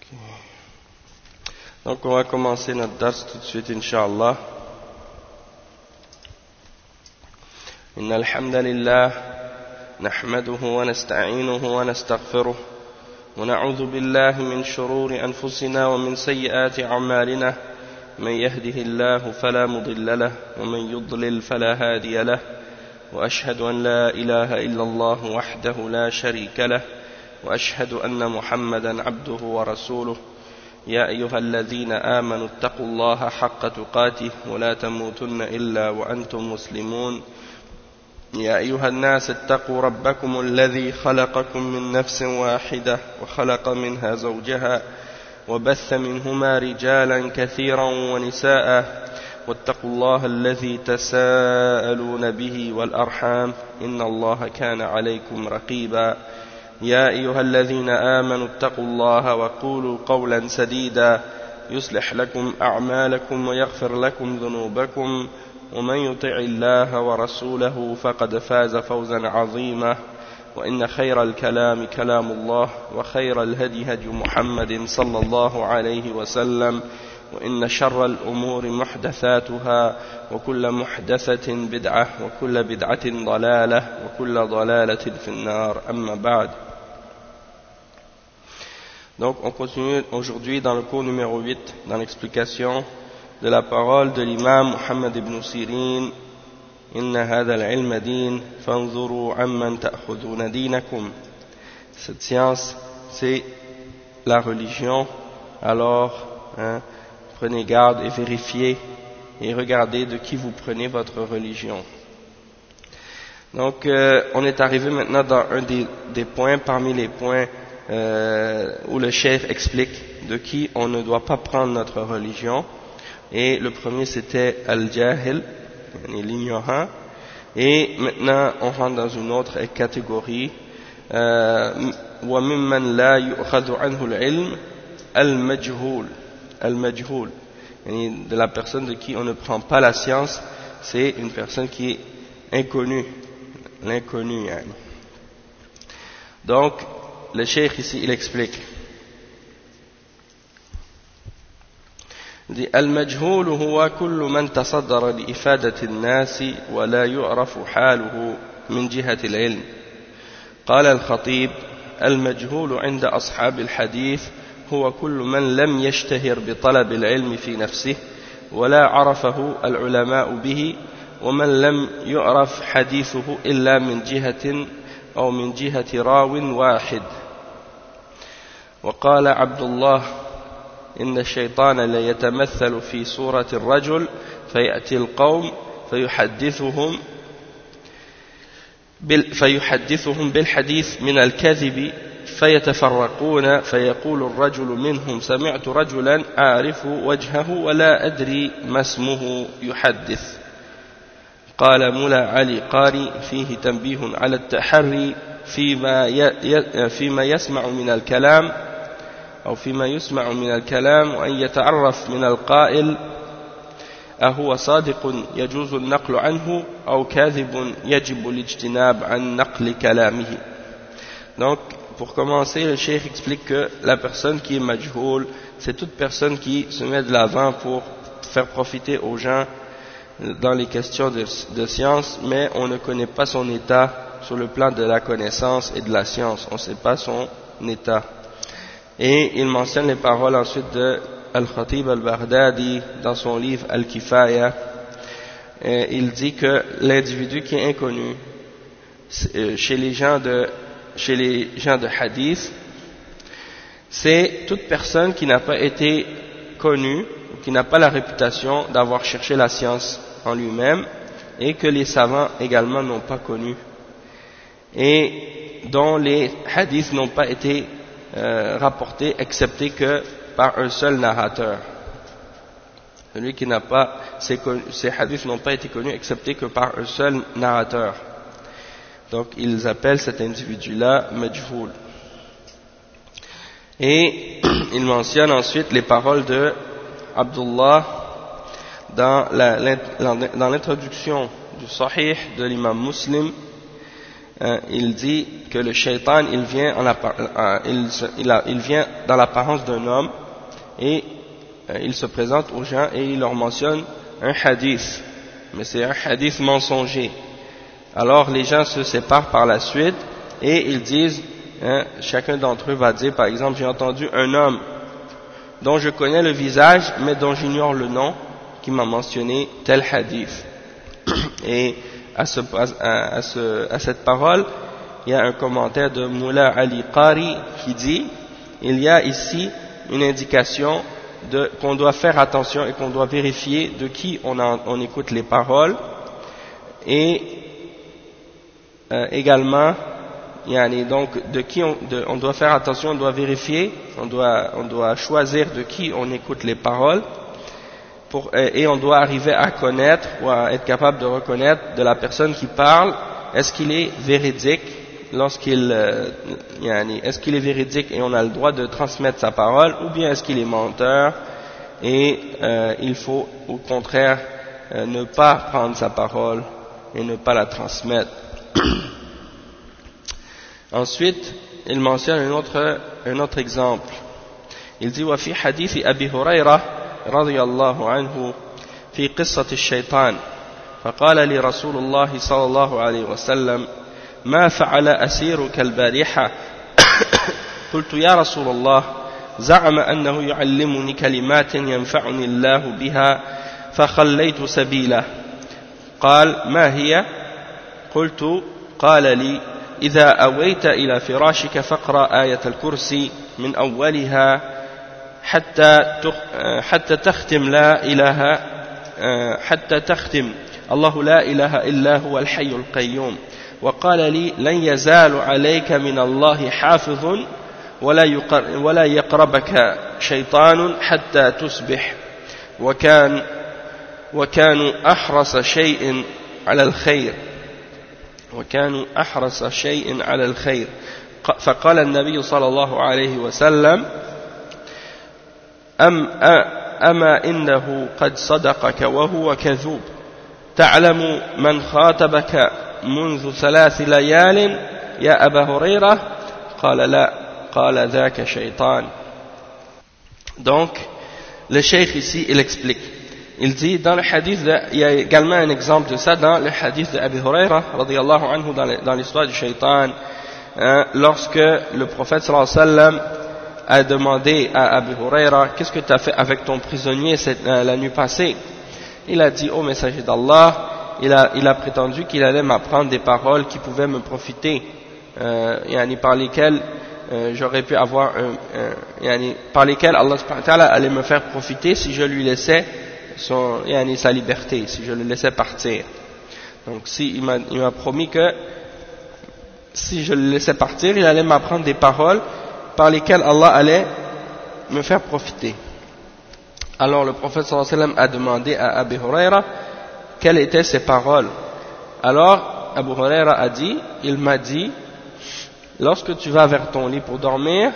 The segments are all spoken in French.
Donc on va commencer notre dars tout de suite, Inch'Allah. إن الحمد لله نحمده ونستعينه ونستغفره ونعوذ بالله من شرور أنفسنا ومن سيئات أعمالنا من يهده الله فلا مضل له ومن يضلل فلا هادي له وأشهد أن لا إله إلا الله وحده لا شريك له وأشهد أن محمدا عبده ورسوله يا أيها الذين آمنوا اتقوا الله حق تقاته ولا تموتن إلا وأنتم مسلمون يا أيها الناس اتقوا ربكم الذي خلقكم من نفس واحدة وخلق منها زوجها وبث منهما رجالا كثيرا ونساء واتقوا الله الذي تساءلون به والأرحام إن الله كان عليكم رقيبا يا أيها الذين آمنوا اتقوا الله وقولوا قولا سديدا يصلح لكم أعمالكم ويغفر لكم ذنوبكم ومن يطع الله ورسوله فقد فاز فوزا عظيما وإن خير الكلام كلام الله وخير الهدي هدي محمد صلى الله عليه وسلم وإن شر الأمور محدثاتها وكل محدثة بدعة وكل بدعة ضلالة وكل ضلالة في النار أما بعد. Donc on continue aujourd'hui dans le cours numéro 8 dans l'explication de la parole de l'imam Muhammad ibn Sirin. Inna hadha al-ilma din fanzuru amman ta'khuduna dinakum. Cette science c'est la religion, alors prenez garde et vérifiez et regardez de qui vous prenez votre religion. Donc on est arrivé maintenant dans un des points parmi les points où le cheikh explique de qui on ne doit pas prendre notre religion. Et le premier c'était al-jahil, l'ignorant. Et maintenant on rentre dans une autre catégorie. وَمِمَّنْ لَا يُؤْخَذُ عَنْهُ الْعِلْمِ الْمَجْهُولِ al-majhul, de la personne de qui on ne prend pas la science, c'est une personne qui est inconnue, l'inconnu. Donc le cheikh ici il explique, il dit al-majhul huwa kullu man tasaddara li ifadati an-nasi wa la yu'rafu haluhu min jihati al-ilm. قال الخطيب المجهول عند أصحاب الحديث هو كل من لم يشتهر بطلب العلم في نفسه ولا عرفه العلماء به ومن لم يعرف حديثه إلا من جهة أو من جهة راو واحد. وقال عبد الله إن الشيطان ليتمثل في صورة الرجل فيأتي القوم فيحدثهم بالحديث من الكذب فيتفرقون فيقول الرجل منهم سمعت رجلا أعرف وجهه ولا أدري ما اسمه يحدث. قال ملا علي قاري فيه تنبيه على التحري فيما يسمع من الكلام أو فيما يسمع من الكلام وأن يتعرف من القائل أهو صادق يجوز النقل عنه أو كاذب يجب الاجتناب عن نقل كلامه. Donc pour commencer, le cheikh explique que la personne qui est majhoul, c'est toute personne qui se met de l'avant pour faire profiter aux gens dans les questions de science, mais on ne connaît pas son état sur le plan de la connaissance et de la science, on ne sait pas son état. Et il mentionne les paroles ensuite de Al-Khatib al-Baghdadi dans son livre Al-Kifaya. Il dit que l'individu qui est inconnu chez les gens de hadith, c'est toute personne qui n'a pas été connue, qui n'a pas la réputation d'avoir cherché la science en lui-même et que les savants également n'ont pas connu et dont les hadiths n'ont pas été rapportés excepté que par un seul narrateur. Celui qui n'a pas, ces hadiths n'ont pas été connus excepté que par un seul narrateur. Donc ils appellent cet individu-là majhoul. Et il mentionne ensuite les paroles de Abdullah dans l'introduction du Sahih de l'imam Muslim. il dit que le shaitan, il vient dans l'apparence d'un homme et il se présente aux gens et il leur mentionne un hadith, mais c'est un hadith mensonger. Alors les gens se séparent par la suite et ils disent, chacun d'entre eux va dire par exemple, j'ai entendu un homme dont je connais le visage mais dont j'ignore le nom qui m'a mentionné tel hadith. Et à cette parole, il y a un commentaire de Moula Ali Qari qui dit, il y a ici une indication qu'on doit faire attention et qu'on doit vérifier de qui on écoute les paroles, et également donc de qui on doit faire attention, on doit vérifier, on doit choisir de qui on écoute les paroles, et on doit arriver à connaître ou à être capable de reconnaître de la personne qui parle, est-ce qu'il est véridique est-ce qu'il est véridique et on a le droit de transmettre sa parole, ou bien est-ce qu'il est menteur et il faut au contraire ne pas prendre sa parole et ne pas la transmettre. Ensuite, il mentionne un autre exemple. Il dit: وفي حديث أبي هريرة رضي الله عنه في قصة الشيطان فقال لي رسول الله صلى الله عليه وسلم ما فعل أسيرك البارحة قلت يا رسول الله زعم أنه يعلمني كلمات ينفعني الله بها فخليت سبيله قال ما هي قلت قال لي إذا أويت إلى فراشك فاقرأ آية الكرسي من أولها حتى تختم لا إله حتى تختم الله لا إله إلا هو الحي القيوم وقال لي لن يزال عليك من الله حافظ ولا يقربك شيطان حتى تصبح وكانوا أحرص شيء على الخير فقال النبي صلى الله عليه وسلم أما إنه قد صدقك وهو كذوب تعلم من خاطبك منذ 3 ليال يا أبا هريرة قال لا قال ذاك شيطان. Donc le cheikh ici il explique, il dit dans le hadith il y a également un exemple de ça dans le hadith de Abi Huraira radiyallahu anhu dans l'histoire du shaitan, lorsque le prophète sallallahu alayhi wa sallam a demandé à Abi Huraira qu'est-ce que tu as fait avec ton prisonnier la nuit passée. Il a dit: ô messager d'Allah, il a prétendu qu'il allait m'apprendre des paroles qui pouvaient me profiter, par lesquelles j'aurais pu avoir par lesquelles Allah subhanahu wa ta'ala allait me faire profiter si je lui laissais sa liberté, si je le laissais partir. Donc il m'a promis que si je le laissais partir, il allait m'apprendre des paroles par lesquelles Allah allait me faire profiter. Alors le prophète sallallahu alayhi wa sallam a demandé à Abi Huraira quelles étaient ces paroles. Alors Abu Huraira a dit, il m'a dit, lorsque tu vas vers ton lit pour dormir,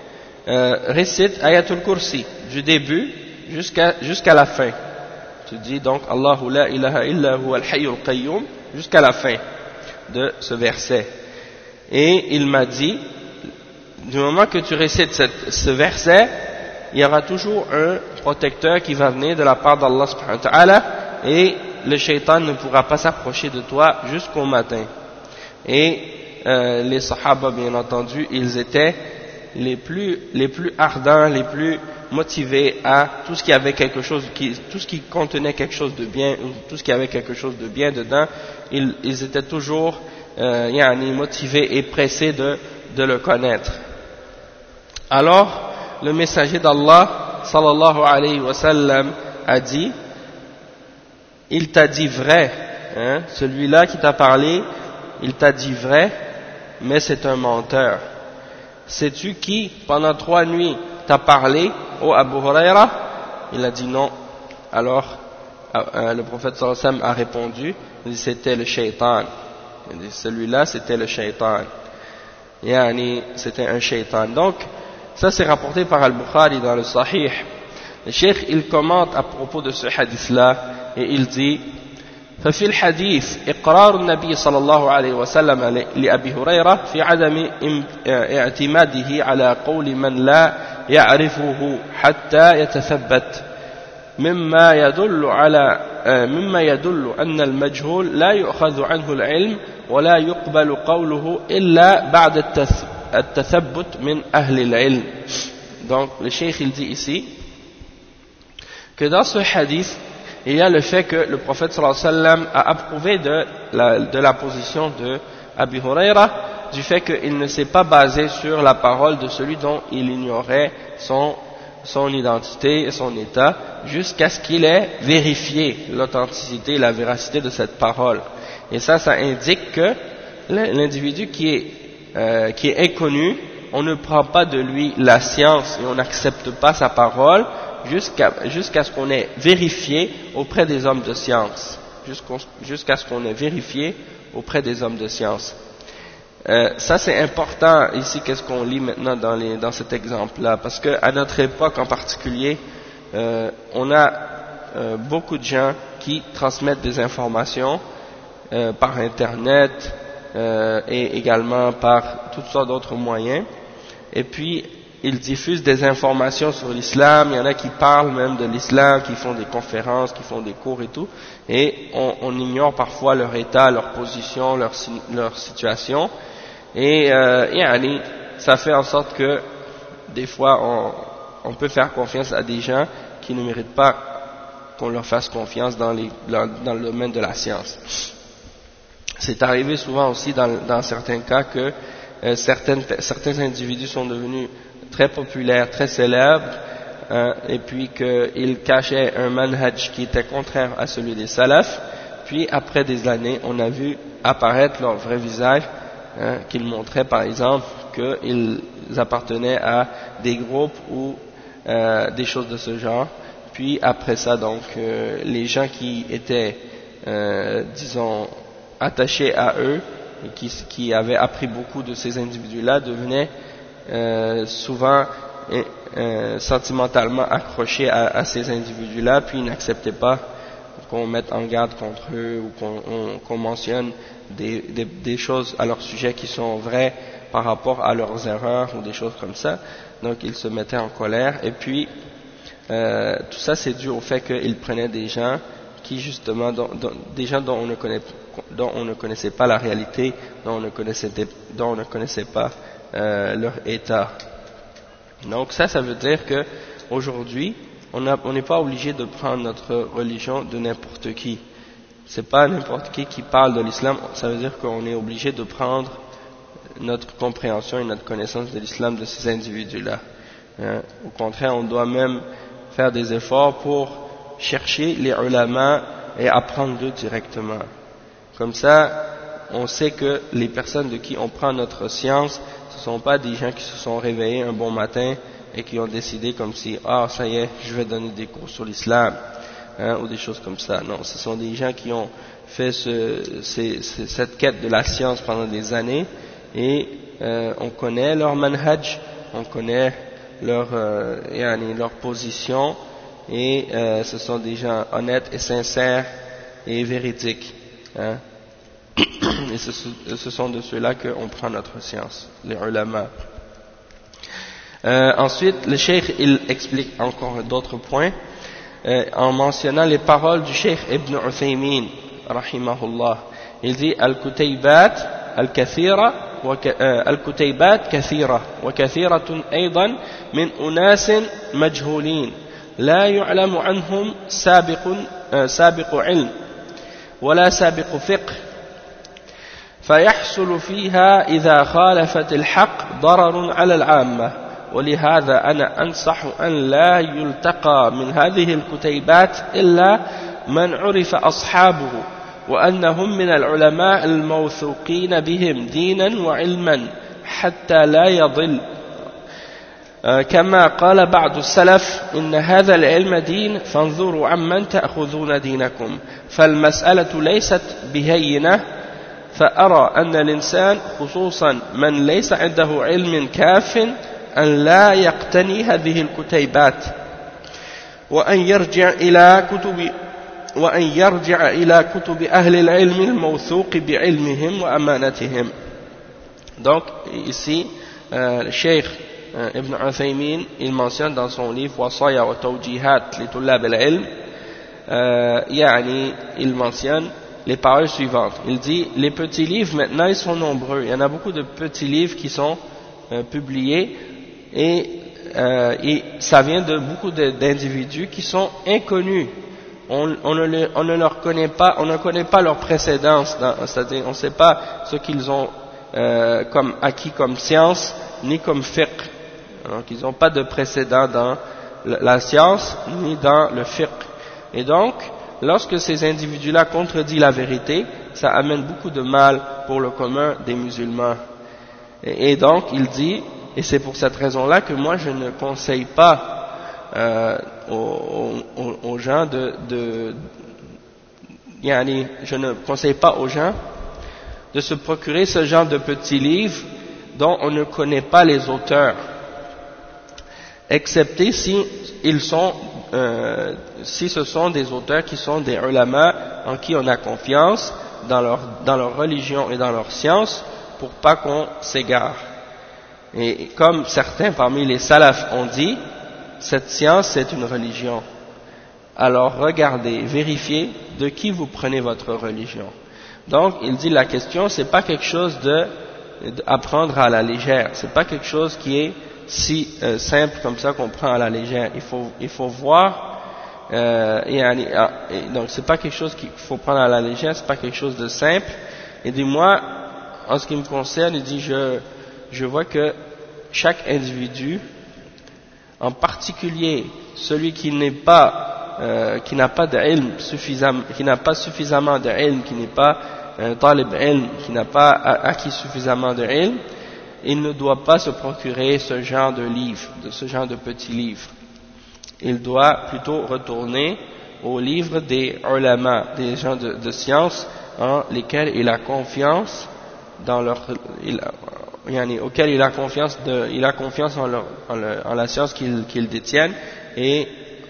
récite Ayatul Kursi du début jusqu'à la fin. Tu dis donc Allahu la ilaha illa huwa al-hayyul qayyum jusqu'à la fin de ce verset. Et il m'a dit, du moment que tu récites ce verset, il y aura toujours un protecteur qui va venir de la part d'Allah subhanahu wa ta'ala et le shaitan ne pourra pas s'approcher de toi jusqu'au matin. Et les sahaba, bien entendu, ils étaient les plus ardents, les plus motivés à tout ce qui avait tout ce qui contenait quelque chose de bien, ou tout ce qui avait quelque chose de bien dedans, ils étaient toujours motivés et pressés de le connaître. Alors le messager d'Allah sallallahu alayhi wa sallam a dit: il t'a dit vrai, celui-là qui t'a parlé, il t'a dit vrai, mais c'est un menteur. Sais-tu qui pendant 3 nuits t'a parlé, ô Abu Huraira? Il a dit non. Alors le prophète sallallahu alayhi wa sallam a répondu, il dit c'était le shaitan. Il dit celui-là c'était le shaitan, c'était un shaitan. Donc ça c'est rapporté par Al-Bukhari dans le Sahih. Le cheikh il commente à propos de ce hadith là et il dit: ففي الحديث إقرار النبي صلى الله عليه وسلم لأبي هريرة في عدم اعتماده على قول من لا يعرفه حتى يتثبت مما يدل أن المجهول لا يؤخذ عنه العلم ولا يقبل قوله إلا بعد التثبت من أهل العلم. Donc le cheikh il dit ici que dans ce hadith il y a le fait que le prophète sallallahu alayhi wa sallam a approuvé de la position de Abi Huraira, du fait qu'il ne s'est pas basé sur la parole de celui dont il ignorait son identité et son état, jusqu'à ce qu'il ait vérifié l'authenticité et la véracité de cette parole. Et ça indique que l'individu qui est inconnu, on ne prend pas de lui la science et on n'accepte pas sa parole jusqu'à ce qu'on ait vérifié auprès des hommes de science. Jusqu'à ce qu'on ait vérifié auprès des hommes de science. Ça c'est important ici, qu'est-ce qu'on lit maintenant dans cet exemple-là, parce qu'à notre époque en particulier, on a beaucoup de gens qui transmettent des informations par Internet et également par toutes sortes d'autres moyens, et puis ils diffusent des informations sur l'islam. Il y en a qui parlent même de l'islam, qui font des conférences, qui font des cours et tout, et on ignore parfois leur état, leur position, leur situation, et ça fait en sorte que des fois on peut faire confiance à des gens qui ne méritent pas qu'on leur fasse confiance dans le domaine de la science. C'est arrivé souvent aussi dans certains cas que certains individus sont devenus très populaires, très célèbres, et puis qu'ils cachaient un manhaj qui était contraire à celui des salafs, puis après des années on a vu apparaître leur vrai visage, qu'ils montraient par exemple qu'ils appartenaient à des groupes ou des choses de ce genre. Puis après ça donc les gens qui étaient disons attachés à eux et qui avaient appris beaucoup de ces individus-là devenaient souvent sentimentalement accrochés à ces individus-là, puis ils n'acceptaient pas qu'on mette en garde contre eux ou qu'on mentionne des choses à leur sujet qui sont vraies par rapport à leurs erreurs ou des choses comme ça. Donc ils se mettaient en colère, et puis tout ça c'est dû au fait qu'ils prenaient des gens qui justement, des gens dont on ne connaissait pas la réalité, dont on ne connaissait pas leur état. Donc ça veut dire que aujourd'hui on n'est pas obligé de prendre notre religion de n'importe qui. C'est pas n'importe qui parle de l'islam. Ça veut dire qu'on est obligé de prendre notre compréhension et notre connaissance de l'islam de ces individus-là. Au contraire, on doit même faire des efforts pour chercher les ulama et apprendre d'eux directement. Comme ça, on sait que les personnes de qui on prend notre science, ce ne sont pas des gens qui se sont réveillés un bon matin et qui ont décidé comme si, ça y est, je vais donner des cours sur l'islam, ou des choses comme ça. Non, ce sont des gens qui ont fait cette quête de la science pendant des années, et on connaît leur manhaj, on connaît leur position, et ce sont des gens honnêtes et sincères et véridiques. Et ce sont de ceux-là qu'on prend notre science, les ulama. Ensuite, le cheikh il explique encore d'autres points en mentionnant les paroles du cheikh Ibn Uthaymin rahimahullah. Il dit al-Kutaybat al-Kathira al-Kutaybat kathira wa kathiratun aydan min unas majhulin la yu'lamu anhum sabiqu ilm wala sabiqu fiqh فيحصل فيها إذا خالفت الحق ضرر على العامة. ولهذا أنا أنصح أن لا يلتقى من هذه الكتيبات إلا من عرف أصحابه وأنهم من العلماء الموثوقين بهم دينا وعلما حتى لا يضل. كما قال بعض السلف إن هذا العلم دين فانظروا عمن تأخذون دينكم. فالمسألة ليست بهينة، فأرى أن الإنسان خصوصا من ليس عنده علم كاف أن لا يقتني هذه الكتيبات وأن يرجع إلى كتب وأن يرجع إلى كتب أهل العلم الموثوق بعلمهم وأمانتهم. Donc ici le Cheikh Ibn Uthaymin il mentionne dans son livre Wasaya wa Tawjihat li Tullab al-Ilm, il mentionne les paroles suivantes. Il dit les petits livres maintenant ils sont nombreux, il y en a beaucoup de petits livres qui sont publiés et ça vient de beaucoup d'individus qui sont inconnus. On ne leur connaît pas, on ne connaît pas leur précédence, c'est-à-dire on ne sait pas ce qu'ils ont comme acquis comme science ni comme fiqh. Donc ils n'ont pas de précédent dans la science ni dans le fiqh. Et donc lorsque ces individus-là contredisent la vérité, ça amène beaucoup de mal pour le commun des musulmans. Et donc il dit, et c'est pour cette raison-là que moi je ne conseille pas aux gens je ne conseille pas aux gens de se procurer ce genre de petits livres dont on ne connaît pas les auteurs, excepté si ce sont des auteurs qui sont des ulama en qui on a confiance dans leur religion et dans leur science, pour pas qu'on s'égare. Et comme certains parmi les salafs ont dit, cette science c'est une religion. Alors regardez, vérifiez de qui vous prenez votre religion. Donc il dit la question c'est pas quelque chose d'apprendre à la légère, c'est pas quelque chose qui est si simple comme ça qu'on prend à la légère. Il faut voir, donc c'est pas quelque chose qu'il faut prendre à la légère, c'est pas quelque chose de simple. Et dit moi, en ce qui me concerne, il dit je vois que chaque individu, en particulier celui qui n'a pas d'ilm suffisamment, qui n'a pas suffisamment d'ilm, qui n'est pas talib ilm, qui n'a pas acquis suffisamment d'ilm, il ne doit pas se procurer ce genre de livre, ce genre de petits livres. Il doit plutôt retourner aux livres des ulama, des gens de science en lesquels il a confiance auquel il a confiance en la science qu'ils détiennent, et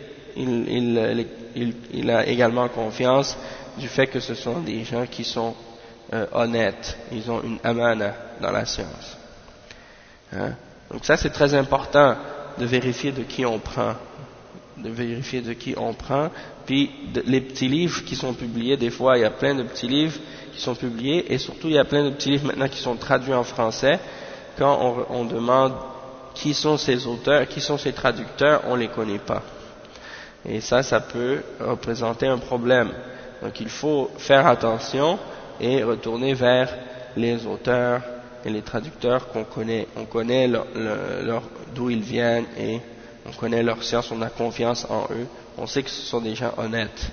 il a également confiance du fait que ce sont des gens qui sont honnêtes, ils ont une amana dans la science. Donc ça c'est très important de vérifier de qui on prend, puis les petits livres qui sont publiés, des fois il y a plein de petits livres qui sont publiés, et surtout il y a plein de petits livres maintenant qui sont traduits en français. Quand on demande qui sont ces auteurs, qui sont ces traducteurs, on les connaît pas, et ça peut représenter un problème. Donc il faut faire attention et retourner vers les auteurs et les traducteurs qu'on connaît. On connaît d'où ils viennent et on connaît leur science, on a confiance en eux, on sait que ce sont des gens honnêtes.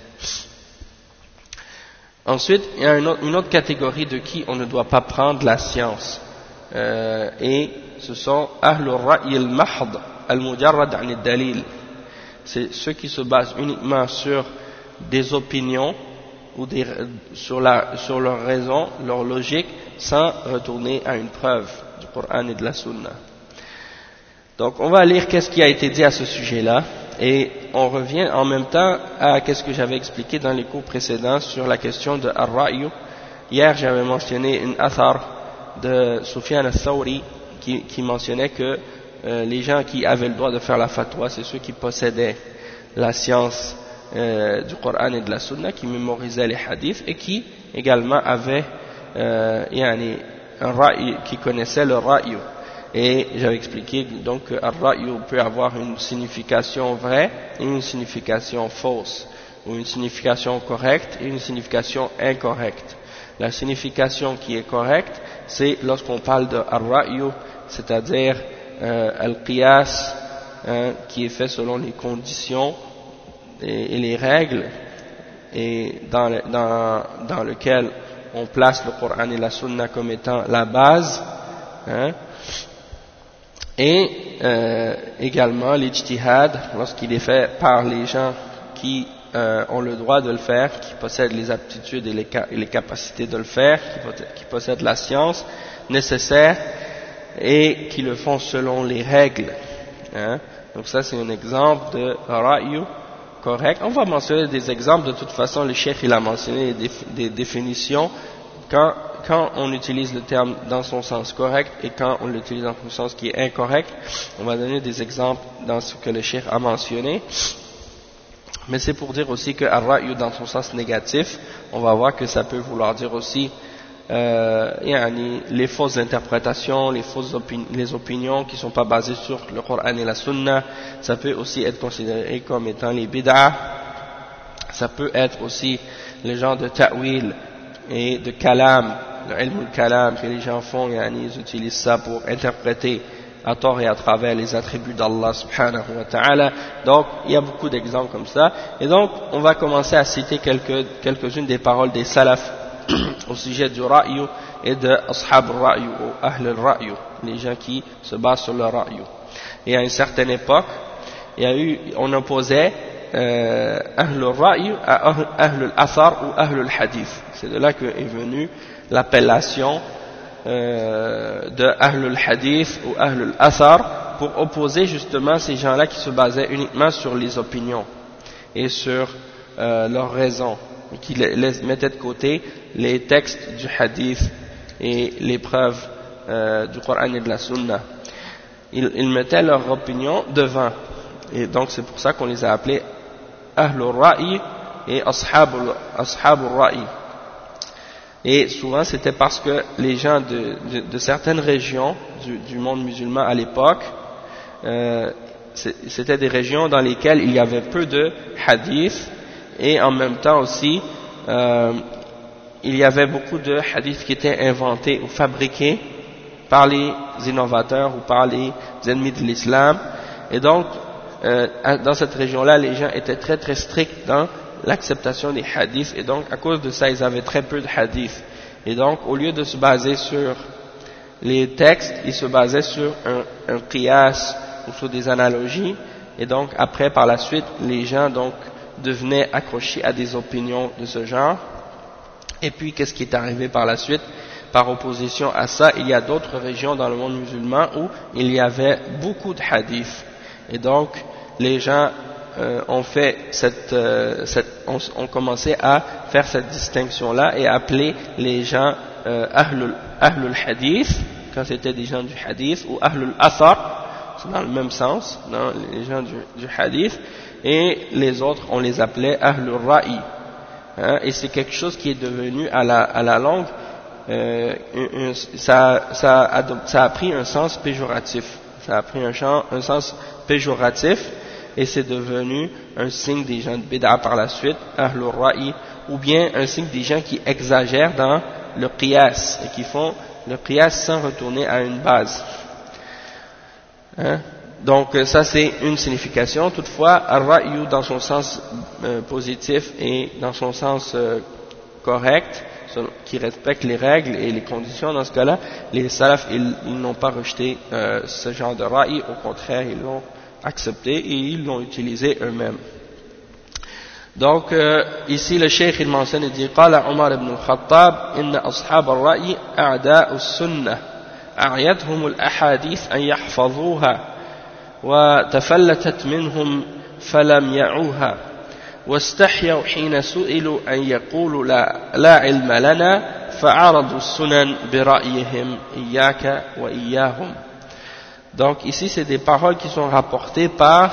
Ensuite, il y a une autre catégorie de qui on ne doit pas prendre la science, et ce sont Ahlul Ra'i al-Mahd al-Mujarrad an al-Dalil. C'est ceux qui se basent uniquement sur des opinions ou sur leur raison, leur logique, sans retourner à une preuve du Coran et de la Sunna. Donc on va lire qu'est-ce qui a été dit à ce sujet-là, et on revient en même temps à qu'est-ce que j'avais expliqué dans les cours précédents sur la question de Ar-Ra'yu. Hier j'avais mentionné une athar de Sufyan al-Thawri qui mentionnait que les gens qui avaient le droit de faire la fatwa, c'est ceux qui possédaient la science du Coran et de la Sunna, qui mémorisaient les hadiths et qui également avaient un ra'i, qui connaissaient le ra'yu. Et j'avais expliqué donc que ar-ra'yu peut avoir une signification vraie et une signification fausse, ou une signification correcte et une signification incorrecte. La signification qui est correcte, c'est lorsqu'on parle de ar-ra'yu, c'est-à-dire al-qiyas, qui est fait selon les conditions et les règles, et dans lequel on place le Coran et la Sunna comme étant la base, et également l'ijtihad, lorsqu'il est fait par les gens qui ont le droit de le faire, qui possèdent les aptitudes et les capacités de le faire, qui possèdent la science nécessaire et qui le font selon les règles. Donc ça c'est un exemple de ra'yu correct. On va mentionner des exemples. De toute façon, le cheikh il a mentionné des définitions quand on utilise le terme dans son sens correct et quand on l'utilise dans son sens qui est incorrect. On va donner des exemples dans ce que le cheikh a mentionné. Mais c'est pour dire aussi que ar-ra'yu dans son sens négatif, on va voir que ça peut vouloir dire aussi les fausses interprétations, les opinions qui ne sont pas basées sur le Coran et la Sunna. Ça peut aussi être considéré comme étant les bid'ah. Ça peut être aussi le genre de ta'wil et de kalam, le ilm al-kalam que les gens font, ils utilisent ça pour interpréter à tort et à travers les attributs d'Allah subhanahu wa ta'ala. Donc il y a beaucoup d'exemples comme ça, et donc on va commencer à citer quelques-unes des paroles des salaf au sujet du ra'yu et de ashab al-ra'yu ou ahl al-ra'yu, les gens qui se basent sur le ra'yu. Et à une certaine époque on opposait ahl al-ra'yu à ahl al-athar ou ahl al-hadith. C'est de là qu'est venue l'appellation de Ahl al-Hadith ou Ahl al-Athar pour opposer justement ces gens-là qui se basaient uniquement sur les opinions et sur leurs raisons, qui mettaient de côté les textes du Hadith et les preuves du Coran et de la Sunna. Ils mettaient leur opinion devant, et donc c'est pour ça qu'on les a appelés Ahl al-Ra'i et Ashab al-Ra'i. Et souvent c'était parce que les gens de certaines régions du monde musulman à l'époque, c'était des régions dans lesquelles il y avait peu de hadiths, et en même temps aussi il y avait beaucoup de hadiths qui étaient inventés ou fabriqués par les innovateurs ou par les ennemis de l'islam. Et donc dans cette région-là, les gens étaient très très stricts dans l'acceptation des hadiths, et donc à cause de ça ils avaient très peu de hadiths, et donc au lieu de se baser sur les textes, ils se basaient sur un qiyas ou sur des analogies, et donc après par la suite les gens donc devenaient accrochés à des opinions de ce genre. Et puis qu'est-ce qui est arrivé par la suite? Par opposition à ça, il y a d'autres régions dans le monde musulman où il y avait beaucoup de hadiths, et donc les gens ont commencé à faire cette distinction-là et appeler les gens Ahlul Hadith, quand c'était des gens du Hadith, ou Ahlul Athar, c'est dans le même sens, non, les gens du Hadith, et les autres, on les appelait Ahlul Ra'i. Et c'est quelque chose qui est devenu à la longue, ça a pris un sens péjoratif. Ça a pris un sens péjoratif, et c'est devenu un signe des gens de bid'a par la suite, Ahlul Ra'i, ou bien un signe des gens qui exagèrent dans le qiyas, et qui font le qiyas sans retourner à une base. Donc ça c'est une signification. Toutefois, ar-ra'yu dans son sens positif et dans son sens correct, qui respecte les règles et les conditions, dans ce cas-là, les salaf ils n'ont pas rejeté ce genre de ra'i, au contraire ils l'ont accepté et ils l'ont utilisé eux-mêmes. Donc ici le cheikh il mentionne et dit قال عمر بن الخطاب إن أصحاب الرأي أعداء السنة أعيتهم الأحاديث أن يحفظوها وتفلتت منهم فلم يعوها واستحيوا حين سئلوا أن يقولوا لا علم لنا فعرضوا السنن برأيهم إياك وإياهم. Donc ici c'est des paroles qui sont rapportées par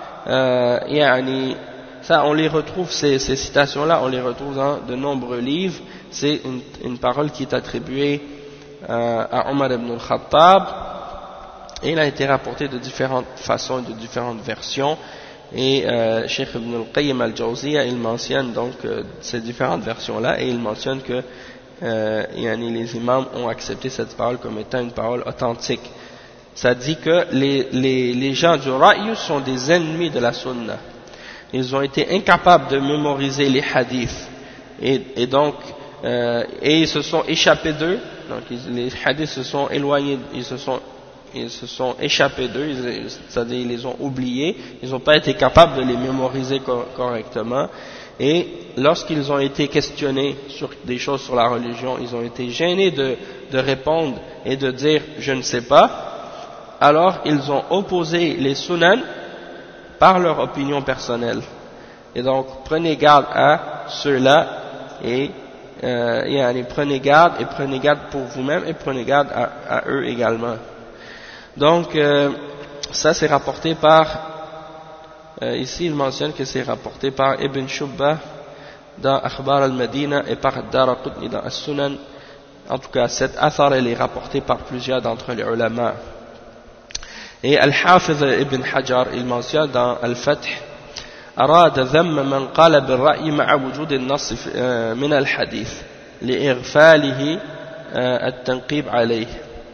ça on les retrouve, ces citations-là on les retrouve dans de nombreux livres. C'est une parole qui est attribuée à Omar ibn al-Khattab, et il a été rapporté de différentes façons et de différentes versions, et Cheikh Ibn al-Qayyim al-Jawziyya il mentionne donc ces différentes versions-là, et il mentionne que les imams ont accepté cette parole comme étant une parole authentique. Ça dit que les gens du Ra'yu sont des ennemis de la Sunna. Ils ont été incapables de mémoriser les hadiths, et donc ils se sont échappés d'eux. Donc les hadiths se sont éloignés, ils se sont échappés d'eux, c'est-à-dire ils les ont oubliés, ils n'ont pas été capables de les mémoriser correctement, et lorsqu'ils ont été questionnés sur des choses sur la religion, ils ont été gênés de répondre et de dire je ne sais pas. Alors ils ont opposé les sunan par leur opinion personnelle, Et donc, prenez garde à ceux-là et prenez garde pour vous-même et prenez garde à eux également. Donc, ça c'est rapporté par, ici il mentionne que c'est rapporté par Ibn Shubbah dans Akhbar al-Madina et par Daraqutni dans As-Sunan. En tout cas, cette athar elle est rapportée par plusieurs d'entre les ulama. Et Al-Hafiz Ibn Hajar il mentionne dans Al-Fath أراد ذم من قال بالرأي مع وجود النص من الحديث لإغفاله التنقيب عليه.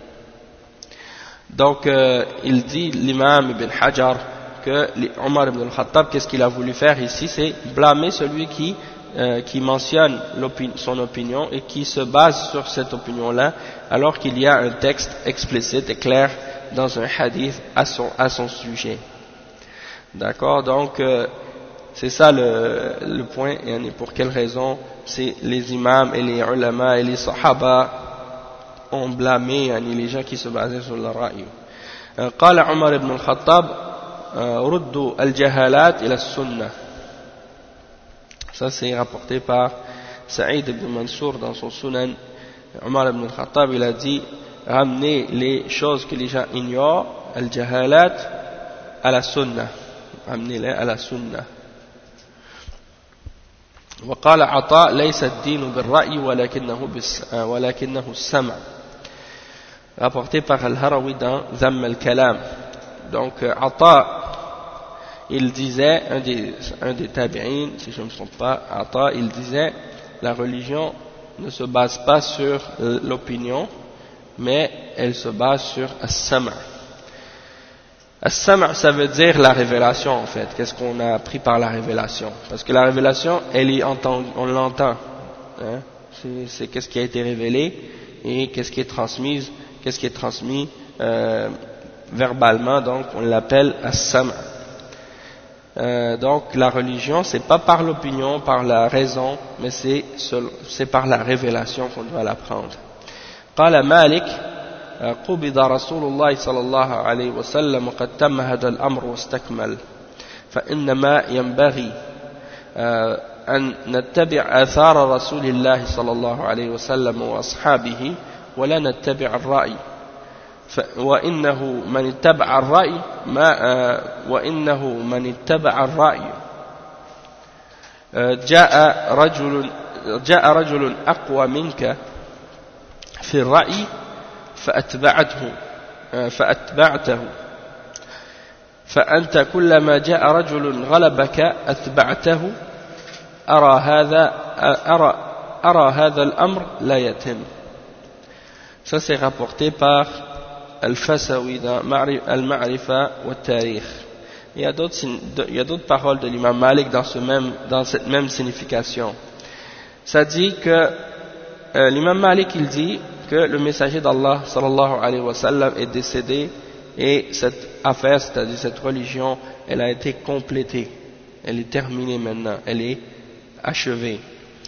Donc il dit l'imam Ibn Hajar que Omar ibn al-Khattab, qu'est-ce qu'il a voulu faire ici, c'est blâmer celui qui mentionne son opinion et qui se base sur cette opinion-là alors qu'il y a un texte explicite et clair dans un hadith à son sujet. D'accord, donc c'est ça le point, et pour quelle raison c'est les imams et les ulama et les sahaba ont blâmé les gens qui se basaient sur le ra'y. قال عمر بن الخطاب ردوا الجهالات إلى السنة. Ça c'est rapporté par Saïd ibn Mansour dans son Sunan. Omar ibn al-Khattab il a dit ramenez les choses que les gens ignorent, al-jahalat, à la sunna, ramenez-les à la sunna. وقال عطاء ليس الدين بالرأي ولكنه السمع. Rapporté par Al-Harawi dans Zamm al-Kalam. Donc Ata il disait, un des tabi'in, si je ne me trompe pas, Ata il disait la religion ne se base pas sur l'opinion mais elle se base sur as-sam'. As-sam' ça veut dire la révélation en fait, qu'est-ce qu'on a appris par la révélation, parce que la révélation on l'entend, hein? C'est qu'est-ce qui a été révélé et qu'est-ce qui est transmis verbalement, donc on l'appelle as-sam'. Donc la religion c'est pas par l'opinion, par la raison, mais c'est par la révélation qu'on doit l'apprendre. قال مالك قبض رسول الله صلى الله عليه وسلم وقد تم هذا الأمر واستكمل فإنما ينبغي أن نتبع آثار رسول الله صلى الله عليه وسلم وأصحابه ولا نتبع الرأي وإنه من اتبع الرأي جاء رجل أقوى منك في الرأي فأتبعته فأنت كلما جاء رجل غلبك أتبعته أرى هذا الأمر لا يتم. Ça c'est rapporté par Al-Fasawi dans Al-Ma'rifa wa Tarikh. Il y a d'autres paroles de l'imam Malik dans cette même signification. Ça dit que l'imam Malik il dit que le messager d'Allah sallallahu alayhi wa sallam est décédé et cette affaire, c'est-à-dire cette religion, elle a été complétée, elle est terminée maintenant, elle est achevée.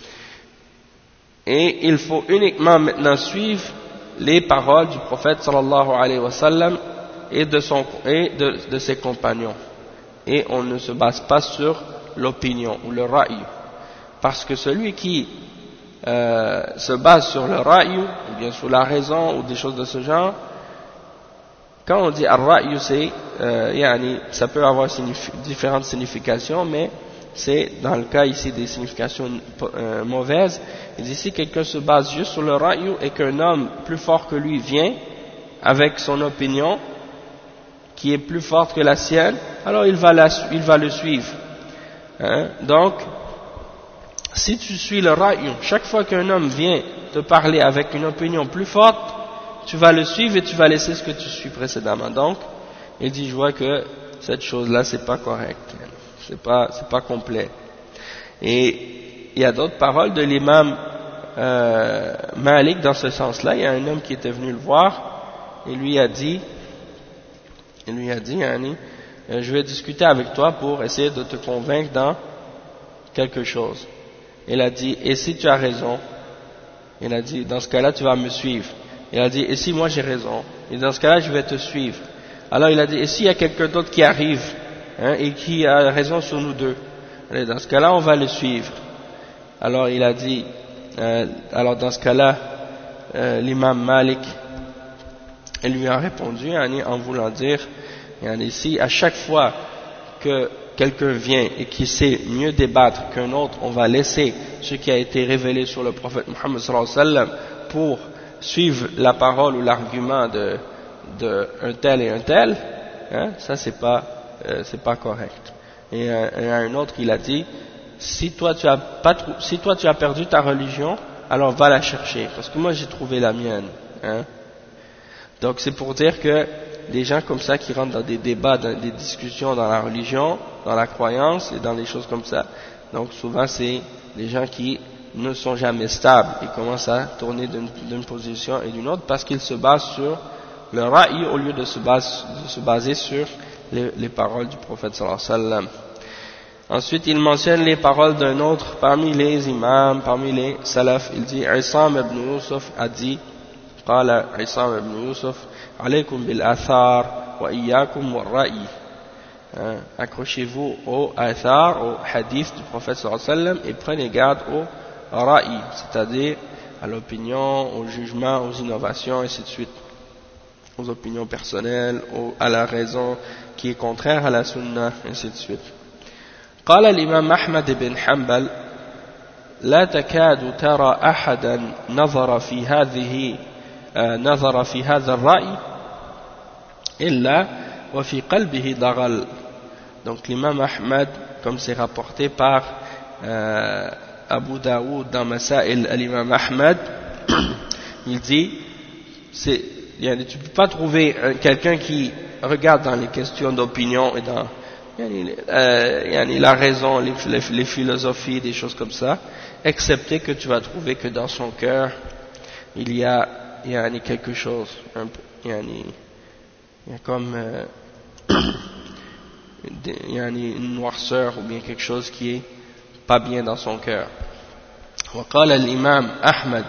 Et il faut uniquement maintenant suivre les paroles du prophète sallallahu alayhi wa sallam et de ses compagnons. Et on ne se base pas sur l'opinion ou le ra'i, parce que celui qui se base sur le ra'i ou bien sur la raison ou des choses de ce genre, quand on dit ar-ra'i c'est ça peut avoir différentes significations, mais c'est dans le cas ici des significations mauvaises. Il dit si quelqu'un se base juste sur le ra'i et qu'un homme plus fort que lui vient avec son opinion qui est plus forte que la sienne, alors il va le suivre, hein? Donc si tu suis le ra'i, chaque fois qu'un homme vient te parler avec une opinion plus forte, tu vas le suivre et tu vas laisser ce que tu suis précédemment. Donc il dit je vois que cette chose là c'est pas correct, c'est pas complet. Et il y a d'autres paroles de l'imam Malik dans ce sens-là. Il y a un homme qui était venu le voir et lui a dit je vais discuter avec toi pour essayer de te convaincre dans quelque chose. Il a dit et si tu as raison, il a dit dans ce cas-là tu vas me suivre. Il a dit et si moi j'ai raison, et dans ce cas-là je vais te suivre. Alors il a dit et s'il y a quelqu'un d'autre qui arrive, hein, et qui a raison sur nous deux, Et dans ce cas-là, on va le suivre. Alors il a dit, alors dans ce cas-là, l'imam Malik, il lui a répondu en voulant dire, ici, à chaque fois que quelqu'un vient et qui sait mieux débattre qu'un autre, on va laisser ce qui a été révélé sur le prophète Muhammad sallallahu alayhi wa sallam pour suivre la parole ou l'argument de un tel et un tel, hein, ça c'est pas correct. Et un autre il a dit, si toi tu as perdu ta religion, alors va la chercher, parce que moi j'ai trouvé la mienne, hein. Donc c'est pour dire que des gens comme ça qui rentrent dans des débats, dans des discussions dans la religion, dans la croyance et dans des choses comme ça, donc souvent c'est des gens qui ne sont jamais stables, ils commencent à tourner d'une position et d'une autre parce qu'ils se basent sur le ra'i au lieu de se baser sur les paroles du prophète sallallahu alayhi wa sallam. Ensuite il mentionne les paroles d'un autre parmi les imams, parmi les salaf. Il dit Isam ibn Yusuf a dit, قال عصام ibn Yusuf, عليكم بالآثار وإياكم والرأي. Accrochez-vous au athar, au hadith du prophète sallallahu alayhi wa sallam, et prenez garde au ra'i, c'est-à-dire à l'opinion, au jugement, aux innovations, et ainsi de suite, aux opinions personnelles, à la raison qui est contraire à la sunna, et ainsi de suite. قال الإمام أحمد بن حنبل لا تكاد ترى أحدا نظر في هذا الرأي إلا وفي قلبه ضغل. Donc l'imam Ahmad, comme c'est rapporté par Abu Daoud dans Masail al-Imam Ahmad, il dit, tu ne peux pas trouver quelqu'un qui regarde dans les questions d'opinion et dans la raison, les philosophies, des choses comme ça, excepté que tu vas trouver que dans son cœur il y a quelque chose, il y a comme il y a une noirceur ou bien quelque chose qui est pas bien dans son cœur. وقال الإمام أحمد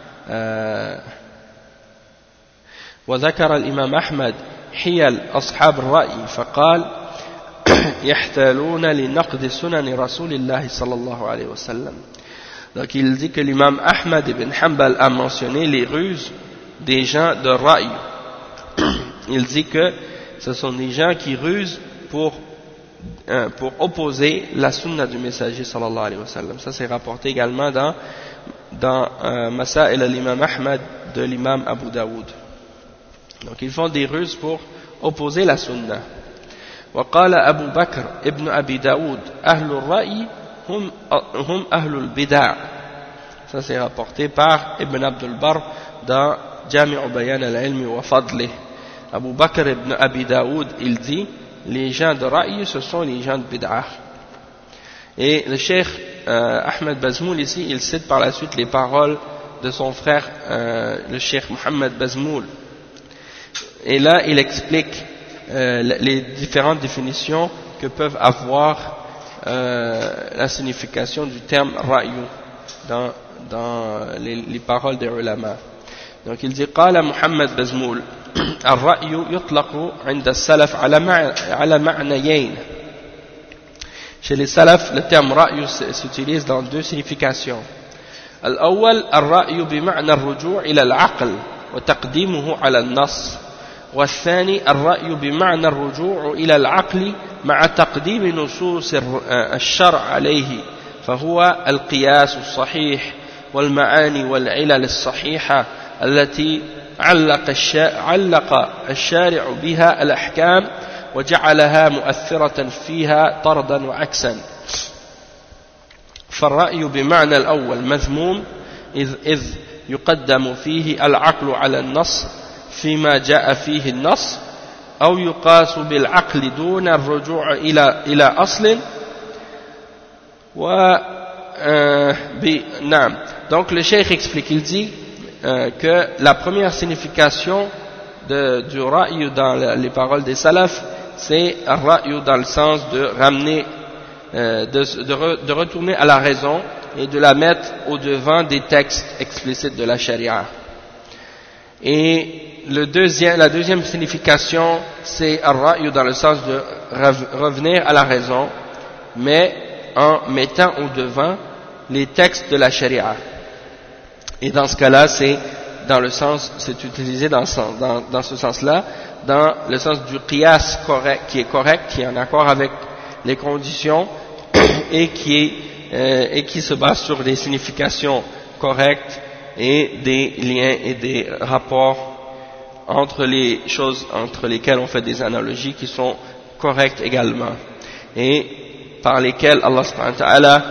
وذكر الإمام أحمد حيل أصحاب الرأي فقال يحتالون لنقد سنن رسول الله صلى الله عليه وسلم. Donc il dit que l'imam Ahmad ibn Hanbal a mentionné les ruses des gens de Ra'i. Il dit que ce sont des gens qui rusent pour opposer la sunna du messager sallallahu alayhi wa sallam. Ça c'est rapporté également dans Masail al-Imam Ahmad de l'imam Abu Daoud. Donc ils font des ruses pour opposer la sunna. وقال أبو بكر ابن أبي داود أهل الرأي هم أهل البدع. Ça c'est rapporté par Ibn Abdul Barr dans Jami' Bayan al-Ilm wa Fadlih. Abu Bakr ibn Abi Daoud, il dit, les gens de Ra'i, ce sont les gens de Bid'ah. Et le cheikh Ahmed Bazmoul ici, il cite par la suite les paroles de son frère, le cheikh Mohammed Bazmoul. Et là, il explique les différentes définitions que peuvent avoir la signification du terme Ra'yu dans les paroles des ulama. Donc il dit قال محمد بزمول الرأي يطلق عند السلف على معنيين. Chez les salaf, le terme رأي s'utilise dans deux significations. الأول الرأي بمعنى الرجوع إلى العقل وتقديمه على النص، والثاني الرأي بمعنى الرجوع إلى العقل مع تقديم نصوص الشرع عليه، فهو القياس الصحيح والمعاني والعلل الصحيحة التي علق الشارع بها الأحكام وجعلها مؤثرة فيها طردا وعكسا. فالرأي بمعنى الأول مذموم إذ يقدم فيه العقل على النص فيما جاء فيه النص، أو يقاس بالعقل دون الرجوع إلى أصل. نعم. Donc le cheikh explique, il dit que la première signification du ra'yu dans les paroles des salafs, c'est ra'yu dans le sens de ramener, de retourner à la raison et de la mettre au devant des textes explicites de la charia. Et la deuxième signification, c'est ra'yu dans le sens de revenir à la raison, mais en mettant au devant les textes de la charia. Et dans ce cas-là, c'est utilisé dans ce sens-là, dans le sens du qiyas correct, qui est correct, qui est en accord avec les conditions et qui se base sur des significations correctes et des liens et des rapports entre les choses entre lesquelles on fait des analogies qui sont correctes également et par lesquelles Allah subhanahu wa ta'ala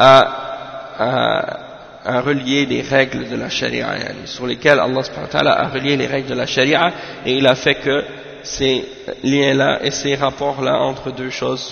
a relié les règles de la charia, sur lesquelles Allah subhanahu wa ta'ala a relié les règles de la charia, et il a fait que ces liens-là et ces rapports-là entre deux choses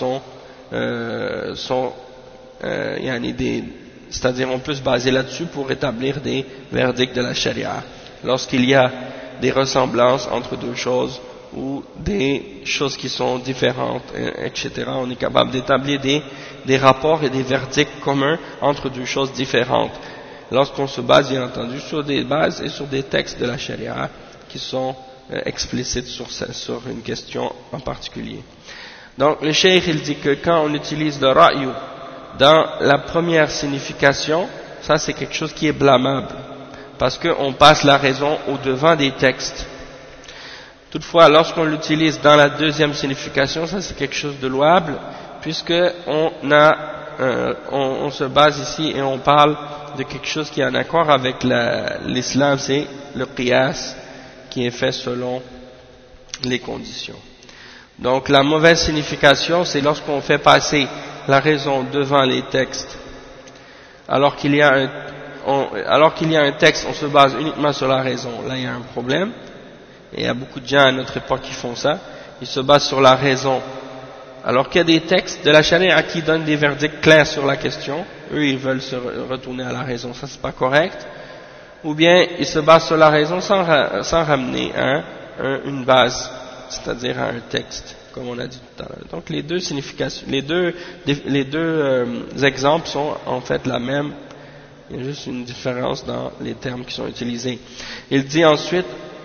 c'est-à-dire on peut se baser là-dessus pour établir des verdicts de la charia. Lorsqu'il y a des ressemblances entre deux choses ou des choses qui sont différentes, etc., on est capable d'établir des rapports et des verdicts communs entre deux choses différentes. Lorsqu'on se base, bien entendu, sur des bases et sur des textes de la charia qui sont explicites sur une question en particulier. Donc le cheikh il dit que quand on utilise le ra'yu dans la première signification, ça c'est quelque chose qui est blâmable, parce qu'on passe la raison au devant des textes. Toutefois, lorsqu'on l'utilise dans la deuxième signification, ça c'est quelque chose de louable, puisque on se base ici et on parle de quelque chose qui est en accord avec l'islam, c'est le qiyas qui est fait selon les conditions. Donc la mauvaise signification, c'est lorsqu'on fait passer la raison devant les textes, alors qu'il y a un texte, on se base uniquement sur la raison. Là, il y a un problème. Et il y a beaucoup de gens à notre époque qui font ça. Ils se basent sur la raison. Alors qu'il y a des textes de la charia qui donnent des verdicts clairs sur la question. Eux, ils veulent se retourner à la raison. Ça, c'est pas correct. Ou bien, ils se basent sur la raison sans ramener une base, c'est-à-dire à un texte, comme on a dit tout à l'heure. Donc, les deux significations, les deux exemples sont en fait la même. Il y a juste une différence dans les termes qui sont utilisés. Il dit ensuite,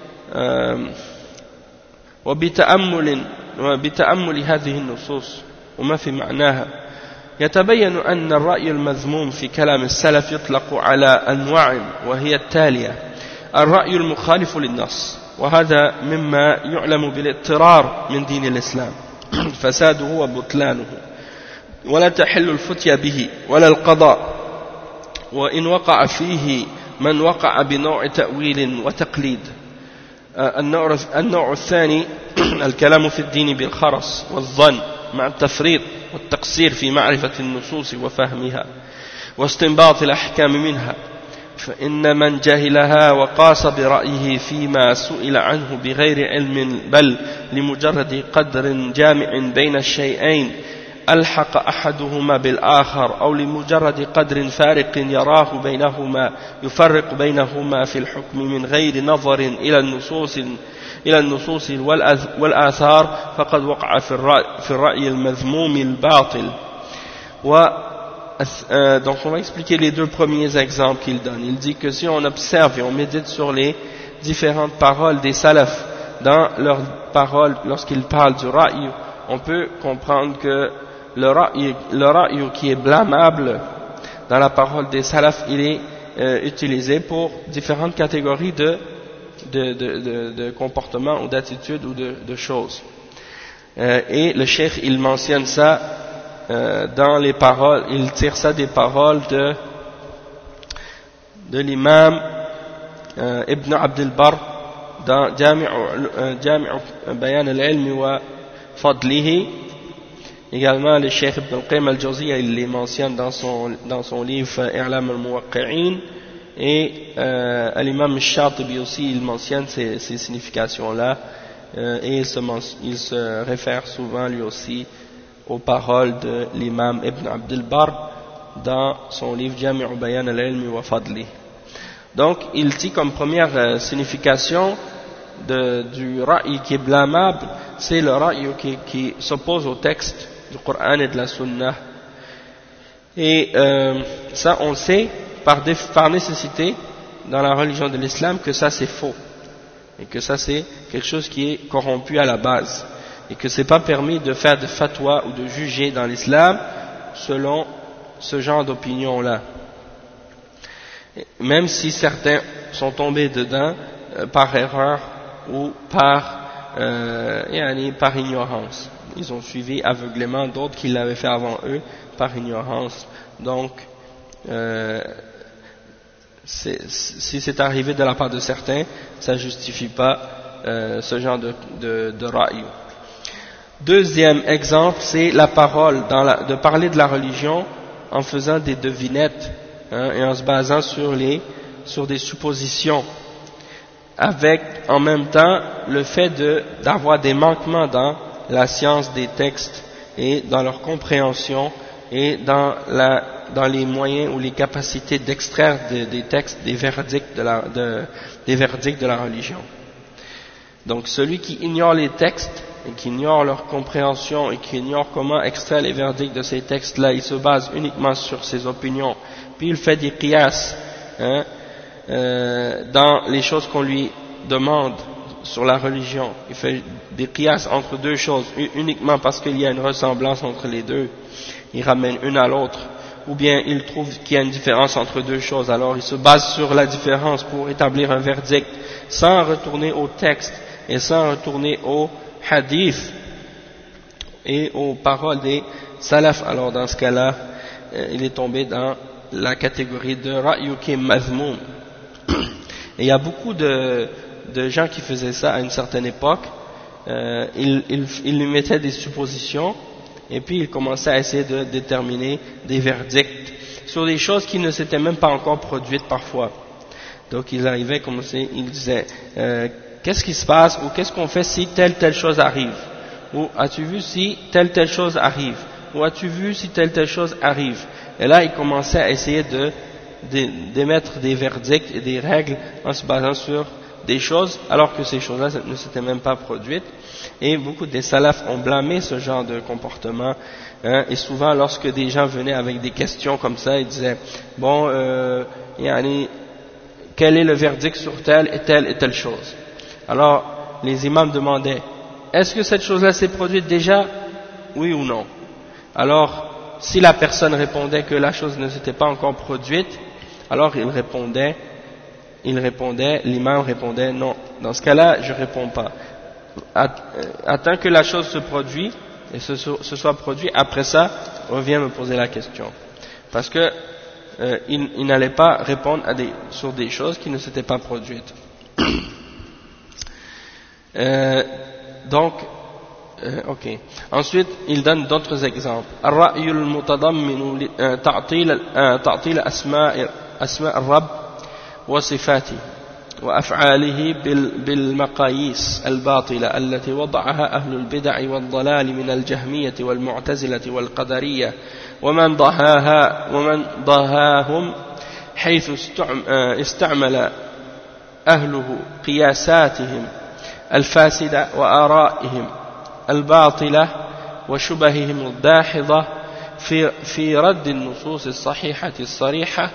وبتأمل هذه النصوص وما في معناها يتبين أن الرأي المذموم في كلام السلف يطلق على أنواع وهي التالية: الرأي المخالف للنص، وهذا مما يعلم بالاضطرار من دين الإسلام فساده وبطلانه، ولا تحل الفتيا به ولا القضاء، وإن وقع فيه من وقع بنوع تأويل وتقليد. النوع الثاني الكلام في الدين بالخرص والظن مع التفريط والتقصير في معرفة النصوص وفهمها واستنباط الأحكام منها، فإن من جهلها وقاس برأيه فيما سئل عنه بغير علم بل لمجرد قدر جامع بين الشيئين ألحق أحدهما بالآخر أو لمجرد قدر فارق يراه بينهما يفرق بينهما في الحكم من غير نظر إلى النصوص والآثار فقد وقع في الرأي المذموم الباطل. Donc on va expliquer les deux premiers exemples qu'il donne. Il dit que si on observe et on médite sur les différentes paroles des salafs dans leurs paroles lorsqu'ils parlent du ra'yu, on peut comprendre que le ra'yu qui est blâmable dans la parole des salafs, il est utilisé pour différentes catégories de comportements ou d'attitudes ou de choses. Et le cheikh, il mentionne ça dans les paroles, il tire ça des paroles de l'imam Ibn Abd al-Barr dans Jami' Bayan al-Ilmi wa Fadlihi. Également, le cheikh Ibn al-Qayyim al-Jawziyya, il les mentionne dans son livre I'lam al-Muwaqqi'in, et l'imam al-Shatibi aussi, il mentionne ces significations-là, et il se réfère souvent lui aussi aux paroles de l'imam Ibn Abd al-Barr dans son livre Jami' Bayan al-Ilmi wa Fadli. Donc, il dit comme première signification du ra'i qui est blâmable, c'est le ra'i qui s'oppose au texte du Coran et de la Sunna. Et ça, on sait par nécessité dans la religion de l'islam que ça c'est faux, et que ça c'est quelque chose qui est corrompu à la base, et que c'est pas permis de faire de fatwa ou de juger dans l'islam selon ce genre d'opinion-là. Même si certains sont tombés dedans par erreur ou par ignorance. Ils ont suivi aveuglément d'autres qui l'avaient fait avant eux par ignorance. Donc, si c'est arrivé de la part de certains, ça ne justifie pas ce genre de ra'yu. Deuxième exemple, c'est la parole, de parler de la religion en faisant des devinettes et en se basant sur des suppositions, avec en même temps le fait d'avoir des manquements dans la science des textes et dans leur compréhension et dans les moyens ou les capacités d'extraire des textes des verdicts de la religion. Donc celui qui ignore les textes et qui ignore leur compréhension et qui ignore comment extraire les verdicts de ces textes-là, il se base uniquement sur ses opinions, puis il fait des qiyas dans les choses qu'on lui demande sur la religion. Il fait des qiyas entre deux choses uniquement parce qu'il y a une ressemblance entre les deux. Il ramène une à l'autre. Ou bien il trouve qu'il y a une différence entre deux choses, alors il se base sur la différence pour établir un verdict sans retourner au texte et sans retourner au hadith et aux paroles des salaf. Alors dans ce cas-là, il est tombé dans la catégorie de ra'yu qui est mazmoum. Et il y a beaucoup de gens qui faisaient ça à une certaine époque. Ils lui mettaient des suppositions et puis ils commençaient à essayer de déterminer des verdicts sur des choses qui ne s'étaient même pas encore produites parfois. Donc ils arrivaient comme ça, ils disaient qu'est-ce qui se passe ou qu'est-ce qu'on fait si telle chose arrive, ou as-tu vu si telle chose arrive, ou as-tu vu si telle chose arrive. Et là ils commençaient à essayer d'émettre des verdicts et des règles en se basant sur des choses alors que ces choses-là ne s'étaient même pas produites. Et beaucoup des salafs ont blâmé ce genre de comportement, et souvent lorsque des gens venaient avec des questions comme ça, ils disaient bon, quel est le verdict sur telle et telle chose. Alors les imams demandaient est-ce que cette chose-là s'est produite déjà, oui ou non. Alors si la personne répondait que la chose ne s'était pas encore produite, alors l'imam répondait non, dans ce cas-là je réponds pas. Attends que la chose se produit et se soit produit, après ça reviens me poser la question, parce que il n'allait pas répondre sur des choses qui ne s'étaient pas produites. Ok. Ensuite il donne d'autres exemples. الرأي المتضمن تعطيل أسماء الرب وصفاته وأفعاله بالمقاييس الباطلة التي وضعها أهل البدع والضلال من الجهمية والمعتزلة والقدرية ومن ضاهاهم حيث استعمل أهله قياساتهم الفاسدة وآرائهم الباطلة وشبههم الداحضة في رد النصوص الصحيحة الصريحة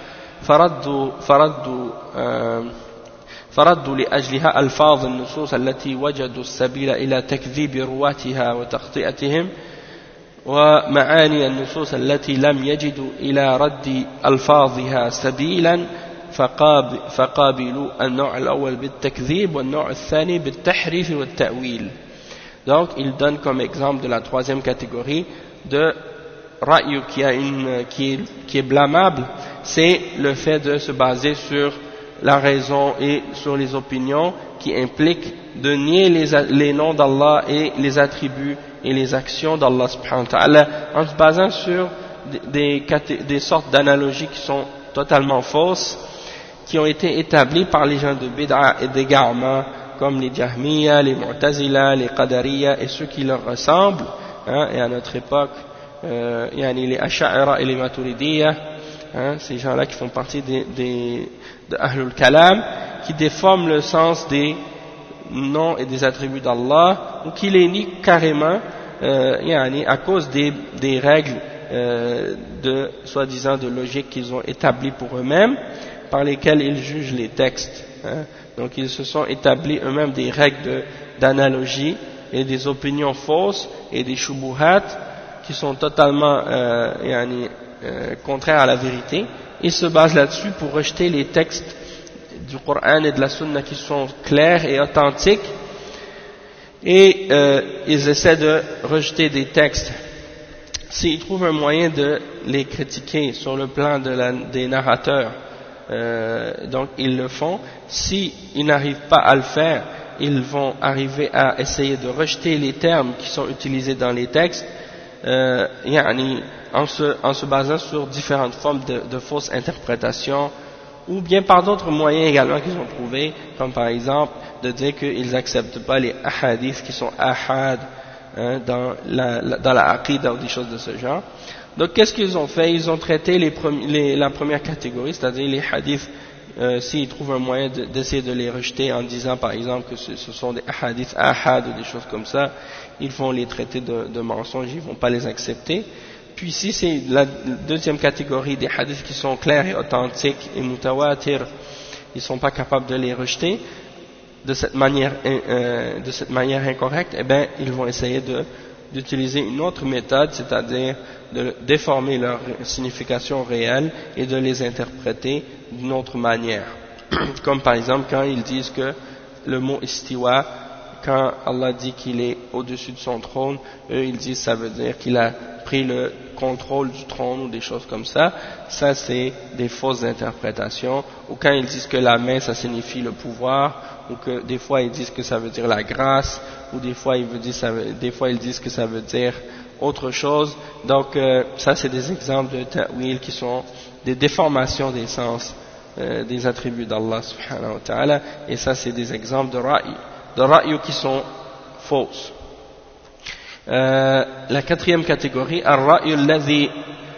فردوا لأجلها ألفاظ النصوص التي وجدوا السبيل إلى تكذيب رواتها وتخطئتهم ومعاني النصوص التي لم يجدوا إلى رد ألفاظها سبيلا فقابلوا النوع الأول بالتكذيب والنوع الثاني بالتحريف والتأويل. Donc il donne comme exemple de la troisième catégorie de ra'yu qui est blâmable, c'est le fait de se baser sur la raison et sur les opinions qui impliquent de nier les noms d'Allah et les attributs et les actions d'Allah subhanahu wa ta'ala en se basant sur des sortes d'analogies qui sont totalement fausses, qui ont été établies par les gens de bid'a et d'égarement comme les Jahmiya, les Mu'tazila, les Qadariya et ceux qui leur ressemblent, et à notre époque les Asha'ira et les Maturidiyya, ces gens-là qui font partie de Ahlul Kalam, qui déforment le sens des noms et des attributs d'Allah, ou qui les nient carrément à cause des règles soi-disant de logique qu'ils ont établies pour eux-mêmes, par lesquelles ils jugent les textes. Donc ils se sont établis eux-mêmes des règles d'analogie et des opinions fausses et des shubuhat qui sont totalement contraires à la vérité, ils se basent là-dessus pour rejeter les textes du Coran et de la Sunna qui sont clairs et authentiques, et ils essaient de rejeter des textes. S'ils trouvent un moyen de les critiquer sur le plan des narrateurs, donc ils le font. S'ils n'arrivent pas à le faire, ils vont arriver à essayer de rejeter les termes qui sont utilisés dans les textes, en se basant sur différentes formes de fausses interprétations, ou bien par d'autres moyens également qu'ils ont trouvés, comme par exemple de dire qu'ils n'acceptent pas les ahadiths qui sont ahad dans la aqida ou des choses de ce genre. Donc qu'est-ce qu'ils ont fait? Ils ont traité la première catégorie, c'est-à-dire les hadiths, s'ils trouvent un moyen d'essayer de les rejeter en disant par exemple que ce sont des hadiths ahad ou des choses comme ça, ils vont les traiter de mensonges, ils ne vont pas les accepter. Puis si c'est la deuxième catégorie des hadiths qui sont clairs et authentiques et mutawatir, ils ne sont pas capables de les rejeter de cette manière incorrecte, eh bien ils vont essayer d'utiliser une autre méthode, c'est-à-dire de déformer leur signification réelle et de les interpréter d'une autre manière. Comme par exemple quand ils disent que le mot istiwa, quand Allah dit qu'il est au-dessus de son trône, eux ils disent ça veut dire qu'il a pris le contrôle du trône ou des choses comme ça. Ça c'est des fausses interprétations. Ou quand ils disent que la main ça signifie le pouvoir, ou que des fois ils disent que ça veut dire la grâce, ou des fois ils disent que ça veut dire autre chose. Donc ça c'est des exemples de ta'wil qui sont des déformations des sens des attributs d'Allah subhanahu wa ta'ala, et ça c'est des exemples de ra'yu qui sont fausses. La quatrième catégorie, ar-ra'yu alladhi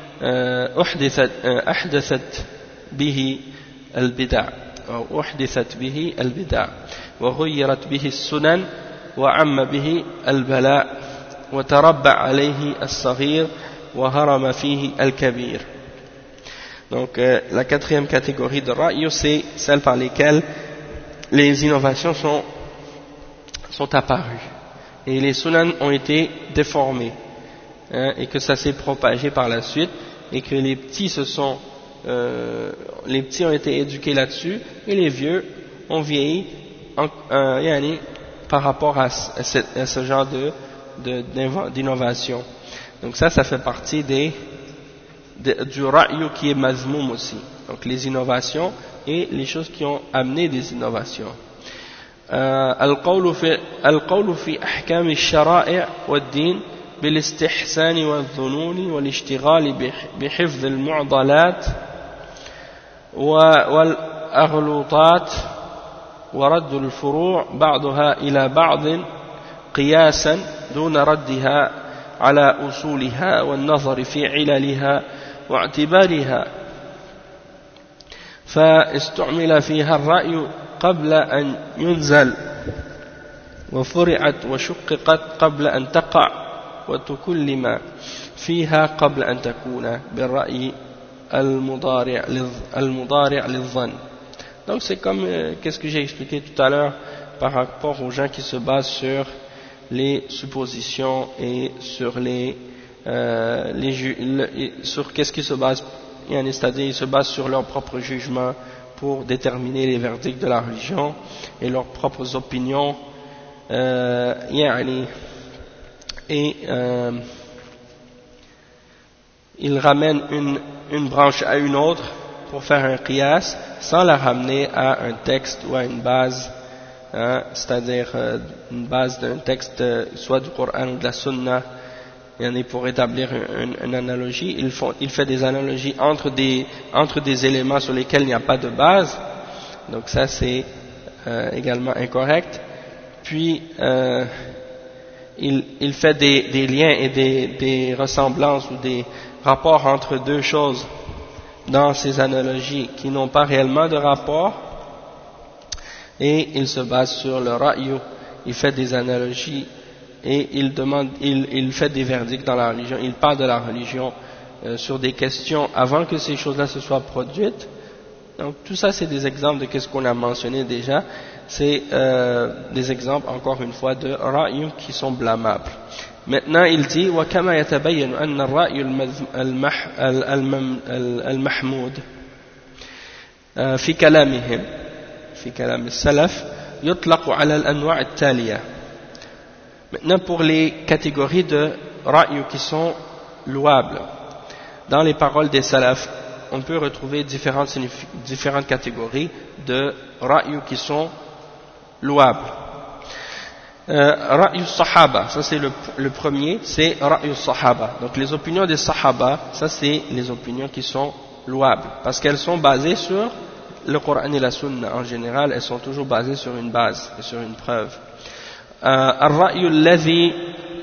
ahdathat bihi al-bid'a ou uhdithat bihi al-bid'a wa ghayyarat bihi as-sunan wa 'amma bihi al-bala' wa tarabba 'alayhi as-saghir wa harama fihi al-kabir. Donc la quatrième catégorie de ra'yu, c'est celle par lesquelles les innovations sont apparues et les sunan ont été déformés, et que ça s'est propagé par la suite, et que les petits ont été éduqués là-dessus, et les vieux ont vieilli par rapport à ce genre d'innovation. Donc ça fait partie du ra'yu qui est mazmoum aussi. Donc les innovations et les choses qui ont amené des innovations. القول في أحكام الشرائع والدين بالاستحسان والظنون والاشتغال بحفظ المعضلات والأغلوطات ورد الفروع بعضها إلى بعض قياسا دون ردها على أصولها والنظر في عللها واعتبارها، فاستعمل فيها الرأي قبل أن ينزل وفرعت وشققت قبل أن تقع وتكلم فيها قبل أن تكون بالرأي المضارع للظن. Donc c'est comme qu'est-ce que j'ai expliqué tout à l'heure par rapport aux gens qui se basent sur les suppositions et sur sur qu'est-ce qui se base, c'est-à-dire ils se basent sur leur propre jugement pour déterminer les verdicts de la religion et leurs propres opinions, et ils ramènent une branche à une autre pour faire un qiyas sans la ramener à un texte ou à une base, c'est-à-dire une base d'un texte soit du Coran ou de la Sunna. Pour établir une analogie, il fait des analogies entre des éléments sur lesquels il n'y a pas de base, donc ça c'est également incorrect. Puis il fait des liens et des ressemblances ou des rapports entre deux choses dans ces analogies qui n'ont pas réellement de rapport, et il se base sur le ra'yu, il fait des analogies et il fait des verdicts dans la religion, il parle de la religion sur des questions avant que ces choses-là se soient produites. Donc tout ça c'est des exemples de ce qu'on a mentionné déjà, c'est des exemples encore une fois de ra'yu qui sont blâmables. Maintenant il dit وكما يتبين أن الرأي المحمود في كلامهم في كلام السلف يطلق على الأنواع التالية. Maintenant pour les catégories de ra'yu qui sont louables dans les paroles des salafs, on peut retrouver différentes catégories de ra'yu qui sont louables. Ra'yu sahaba, ça c'est le premier, c'est ra'yu sahaba. Donc les opinions des sahaba, ça c'est les opinions qui sont louables, parce qu'elles sont basées sur le Coran et la Sunna. En général, elles sont toujours basées sur une base et sur une preuve. الرأي الذي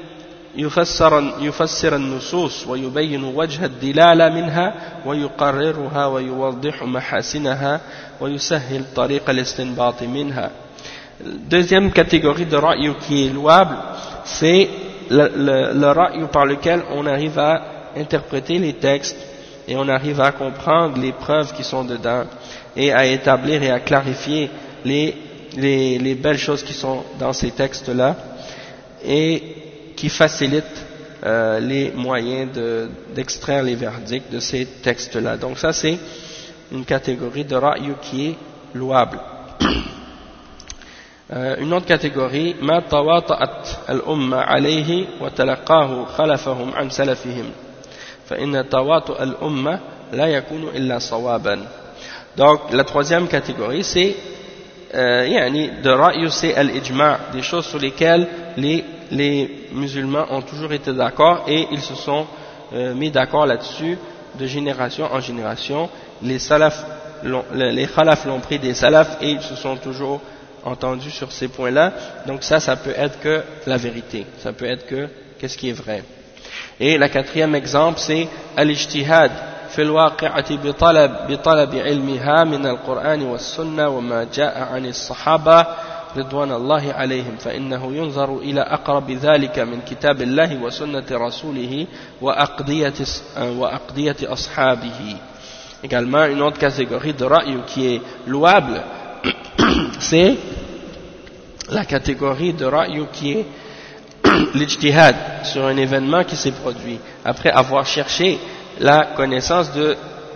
يفسر النصوص ويبين وجه الدلالة منها ويقررها ويوضح محاسنها ويسهل طريق الاستنباط منها. Deuxième catégorie de ra'yu qui est louable, c'est le ra'yu par lequel on arrive à interpréter les textes et on arrive à comprendre les preuves qui sont dedans et à établir et à clarifier les belles choses qui sont dans ces textes-là et qui facilitent les moyens d'extraire les verdicts de ces textes-là. Donc ça c'est une catégorie de ra'yu qui est louable. Une autre catégorie, ما تواطأت الأمة عليه وتلقاه خلفهم عن سلفهم فإن تواطؤ الأمة لا يكون إلا صوابا. Donc la troisième catégorie c'est de ra'yu, c'est al-ijma', des choses sur lesquelles les musulmans ont toujours été d'accord et ils se sont mis d'accord là-dessus de génération en génération. Les khalaf l'ont pris des salafs et ils se sont toujours entendus sur ces points-là. Donc ça peut être que la vérité, ça peut être que qu'est-ce qui est vrai. Et le quatrième exemple c'est al-ijtihad في الواقعة بطلب علمها من القرآن والسنة وما جاء عن الصحابة رضوان الله عليهم فإنه ينظر إلى أقرب ذلك من كتاب الله وسنة رسوله وأقضية أصحابه. Également une autre catégorie de ra'yu qui est louable, c'est la catégorie de ra'yu qui est l'ijtihad sur un événement qui s'est produit après avoir cherché la connaissance de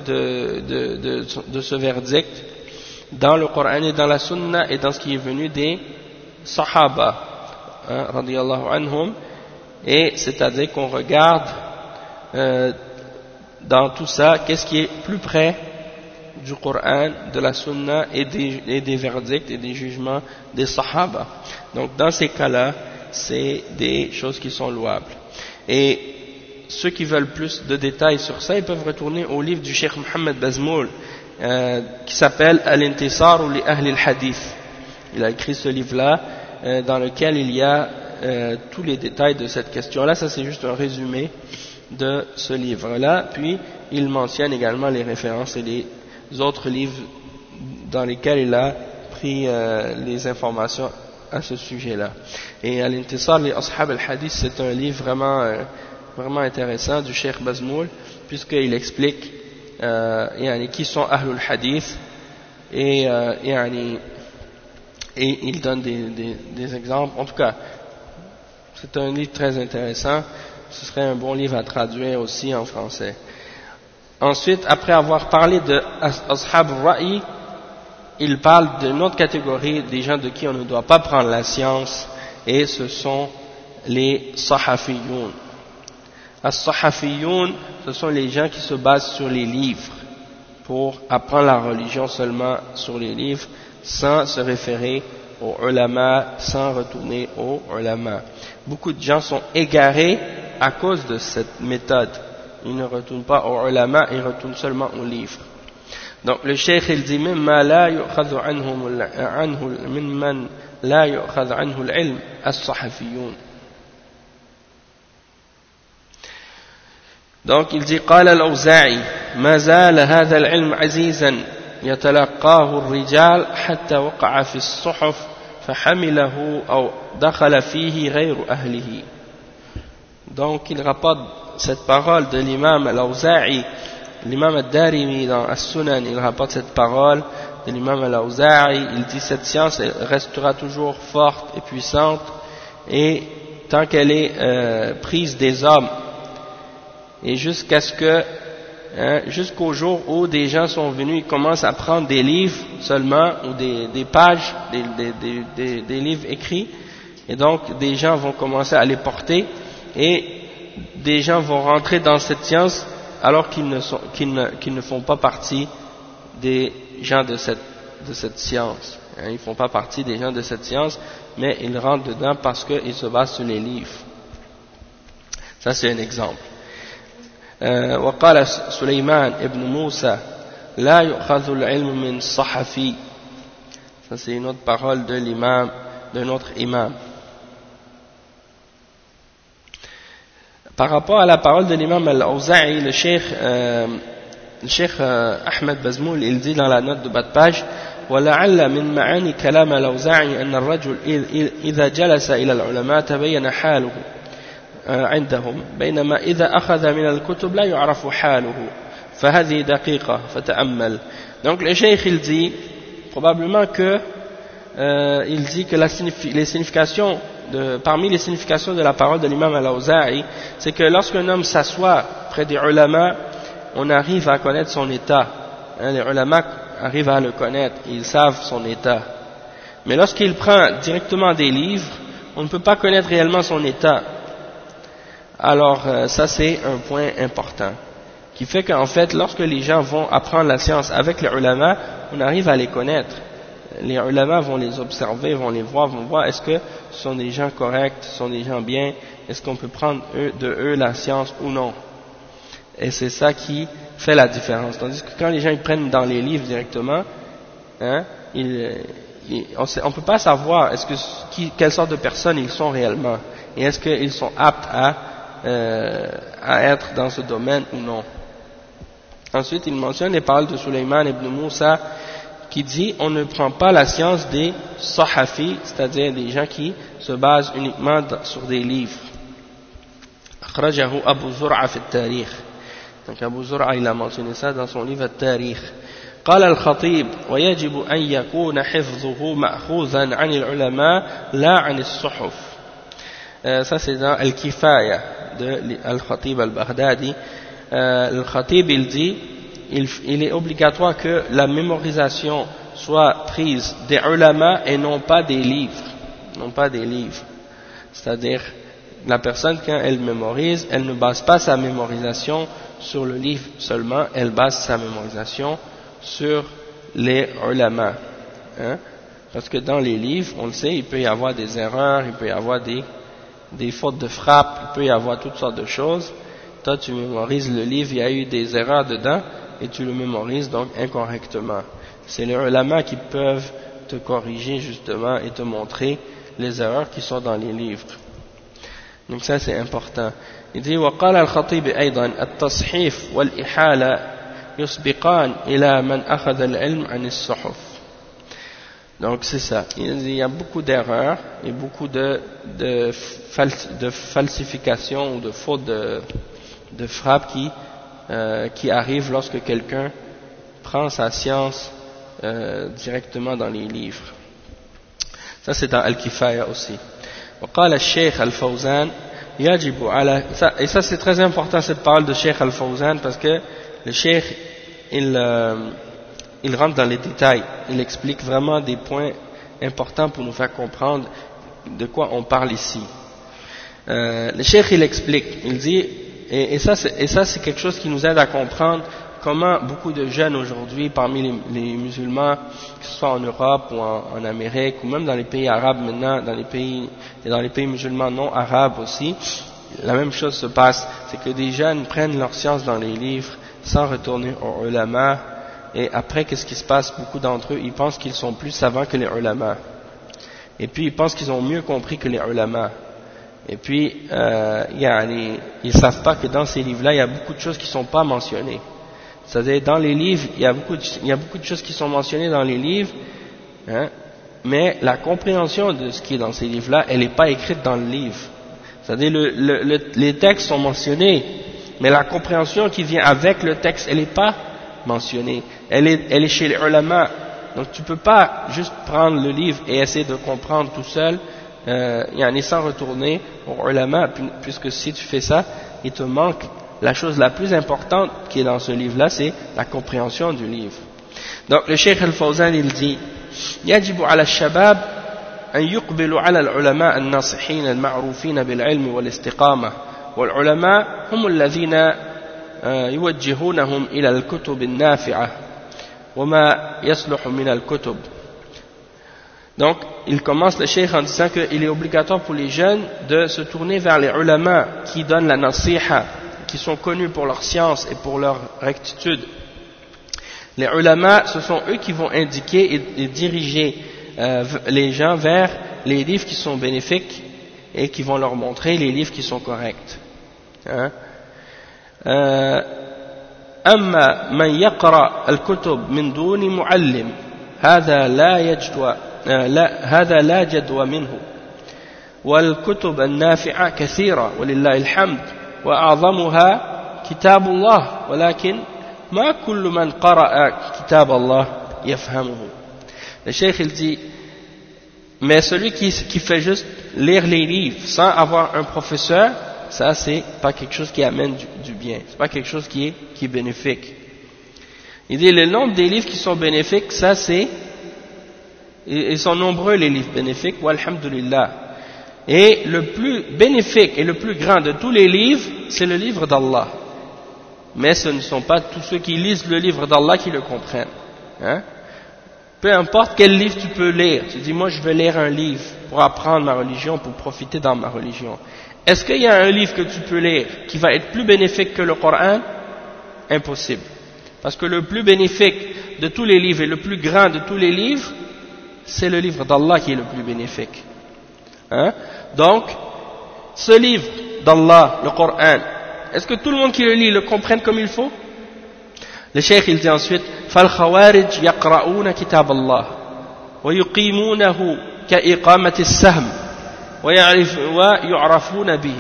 ce verdict dans le Coran et dans la Sunna et dans ce qui est venu des Sahaba radiyallahu anhum, et c'est-à-dire qu'on regarde dans tout ça qu'est-ce qui est plus près du Coran, de la Sunna et des verdicts et des jugements des Sahaba. Donc dans ces cas-là c'est des choses qui sont louables. Et ceux qui veulent plus de détails sur ça, ils peuvent retourner au livre du Cheikh Mohammed Bazmoul qui s'appelle Al-Intisar li Ahli al-Hadith. Il a écrit ce livre-là dans lequel il y a tous les détails de cette question-là. Ça c'est juste un résumé de ce livre-là. Puis il mentionne également les références et les autres livres dans lesquels il a pris les informations à ce sujet-là. Et Al-Intisar li Ashab al-Hadith, c'est un livre vraiment intéressant du Cheikh Bazmoul, puisqu'il explique qui sont Ahlul Hadith et il donne des exemples. En tout cas, c'est un livre très intéressant. Ce serait un bon livre à traduire aussi en français. Ensuite, après avoir parlé de Ashab al-Ra'i, il parle d'une autre catégorie des gens de qui on ne doit pas prendre la science, et ce sont les Sahafiyoun. As-Sahafiyoun, ce sont les gens qui se basent sur les livres pour apprendre la religion seulement sur les livres, sans se référer aux ulama, sans retourner aux ulama. Beaucoup de gens sont égarés à cause de cette méthode. Ils ne retournent pas aux ulama, ils retournent seulement aux livres. Donc le cheikh il dit mimman la yu'khadhu anhu mimman la yu'khadhu anhu al-ilm as-Sahafiyoun. Donc il dit قال الأوزاعي ما زال هذا العلم عزيزا يتلقاه الرجال حتى وقع في الصحف فحمله أو دخل فيه غير أهله. Donc il rapporte cette parole de l'imam al-Awza'i, l'imam al-Darimi dans As-Sunan, il rapporte cette parole de l'imam al-Awza'i. Il dit cette science elle restera toujours forte et puissante et tant qu'elle est prise des hommes, et jusqu'à ce que jusqu'au jour où des gens sont venus, ils commencent à prendre des livres seulement, ou des pages, des livres écrits, et donc des gens vont commencer à les porter, et des gens vont rentrer dans cette science alors qu'ils ne font pas partie des gens de cette science. Ils ne font pas partie des gens de cette science, mais ils rentrent dedans parce qu'ils se basent sur les livres. Ça c'est un exemple. وقال سليمان ابن موسى لا يؤخذ العلم من صحفي. Ça c'est une autre parole de l'imam, d'un autre imam. Par rapport à la parole de l'imam al-Awza'i, le cheikh Ahmed Bazmoul, il dit dans la note de bas de page: ولعل من معاني كلام الأوزاعي أن الرجل إذا جلس إلى العلماء تبين حاله عندهم بينما إذا أخذ من الكتب لا يعرف حاله فهذه دقيقة فتأمل. Donc le cheikh il dit probablement que il dit que les significations parmi les significations de la parole de l'imam al-Awza'i, c'est que lorsqu'un homme s'assoit près des ulama, on arrive à connaître son état. Les ulama arrivent à le connaître, ils savent son état. Mais lorsqu'il prend directement des livres, on ne peut pas connaître réellement son état. Alors ça c'est un point important, qui fait qu'en fait lorsque les gens vont apprendre la science avec les ulama, on arrive à les connaître. Les ulama vont les observer, vont les voir, vont voir est-ce que ce sont des gens corrects, ce sont des gens bien, est-ce qu'on peut prendre de eux la science ou non. Et c'est ça qui fait la différence. Tandis que quand les gens ils prennent dans les livres directement, on ne peut pas savoir quelle sorte de personnes ils sont réellement, et est-ce qu'ils sont aptes à être dans ce domaine ou non. Ensuite il mentionne les paroles de Sulayman ibn Moussa qui dit on ne prend pas la science des sahafi, c'est-à-dire des gens qui se basent uniquement sur des livres. Akhrajahu Abu Zur'a fi al-Tarikh. Donc Abu Zur'a il a mentionné ça dans son livre al-Tarikh. قال الخطيب ويجب أن يكون حفظه مأخوذا عن العلماء لا عن الصحف. Ça c'est dans Al-Kifaya de Al-Khatib al-Baghdadi. Al-Khatib il dit il est obligatoire que la mémorisation soit prise des ulama et non pas des livres. Non pas des livres. C'est-à-dire, la personne, quand elle mémorise, elle ne base pas sa mémorisation sur le livre seulement, elle base sa mémorisation sur les ulama. Parce que dans les livres, on le sait, il peut y avoir des erreurs, il peut y avoir des fautes de frappe, il peut y avoir toutes sortes de choses. Toi, tu mémorises le livre, il y a eu des erreurs dedans, et tu le mémorises donc incorrectement. C'est les ulama qui peuvent te corriger justement et te montrer les erreurs qui sont dans les livres. Donc ça c'est important. Il dit وقال الخطيب أيضا التصحيف والإحالة يسبقان إلى من أخذ العلم عن الصحف. Donc c'est ça. Il y a beaucoup d'erreurs et beaucoup de falsifications ou de fautes de frappe qui arrivent lorsque quelqu'un prend sa science directement dans les livres. Ça c'est dans Al-Kifaya aussi. وقال الشيخ الفوزان يجب على et ça c'est très important cette parole de Cheikh Al-Fawzan parce que le Cheikh il rentre dans les détails, il explique vraiment des points importants pour nous faire comprendre de quoi on parle ici. Le Cheikh il explique, il dit et ça c'est quelque chose qui nous aide à comprendre comment beaucoup de jeunes aujourd'hui parmi les musulmans, que ce soit en Europe ou en Amérique ou même dans les pays arabes maintenant, dans les pays musulmans non arabes aussi, la même chose se passe, c'est que des jeunes prennent leur science dans les livres sans retourner aux ulama, et après qu'est-ce qui se passe? Beaucoup d'entre eux, ils pensent qu'ils sont plus savants que les ulama, et puis ils pensent qu'ils ont mieux compris que les ulama, et puis ils savent pas que dans ces livres-là, il y a beaucoup de choses qui sont pas mentionnées. C'est-à-dire dans les livres, il y a beaucoup de choses qui sont mentionnées dans les livres, mais la compréhension de ce qui est dans ces livres-là, elle n'est pas écrite dans le livre. C'est-à-dire les textes sont mentionnés, mais la compréhension qui vient avec le texte, elle n'est pas mentionnée. Elle est chez les ulama. Donc tu ne peux pas juste prendre le livre et essayer de comprendre tout seul sans retourner au ulama, puisque si tu fais ça, il te manque la chose la plus importante qui est dans ce livre-là, c'est la compréhension du livre. Donc le Cheikh Al-Fawzan il dit يجب على الشباب أن يقبلوا على العلماء الناصحين المعروفين بالعلم والاستقامة والعلماء هم الذين يوجهونهم إلى الكتب النافعة وما يصلح من الكتب. Donc il commence le Cheikh en disant qu'il est obligatoire pour les jeunes de se tourner vers les ulama qui donnent la nasiha, qui sont connus pour leur science et pour leur rectitude. Les ulama, ce sont eux qui vont indiquer et diriger les gens vers les livres qui sont bénéfiques et qui vont leur montrer les livres qui sont corrects. أما من يقرأ الكتب من دون معلم هذا لا جدوى منه والكتب النافعة كثيرة ولله الحمد وأعظمها كتاب الله ولكن ما كل من قرأ كتاب الله يفهمه. Le Cheikh il dit mais celui qui fait juste lire les livres sans avoir un professeur, ça c'est pas quelque chose qui amène du bien, c'est pas quelque chose qui est bénéfique. Il dit le nombre des livres qui sont bénéfiques, ça c'est, ils sont nombreux les livres bénéfiques, walhamdulillah. Et le plus bénéfique et le plus grand de tous les livres, c'est le livre d'Allah. Mais ce ne sont pas tous ceux qui lisent le livre d'Allah qui le comprennent. Peu importe quel livre tu peux lire, tu dis moi je veux lire un livre pour apprendre ma religion, pour profiter dans ma religion. Est-ce qu'il y a un livre que tu peux lire qui va être plus bénéfique que le Coran? Impossible. Parce que le plus bénéfique de tous les livres et le plus grand de tous les livres, c'est le livre d'Allah qui est le plus bénéfique. Donc, ce livre d'Allah, le Coran, est-ce que tout le monde qui le lit le comprenne comme il faut? Le Cheikh il dit ensuite فالخوارج يقرؤون كتاب الله ويقيمونه كإقامة السهم ويعرفون به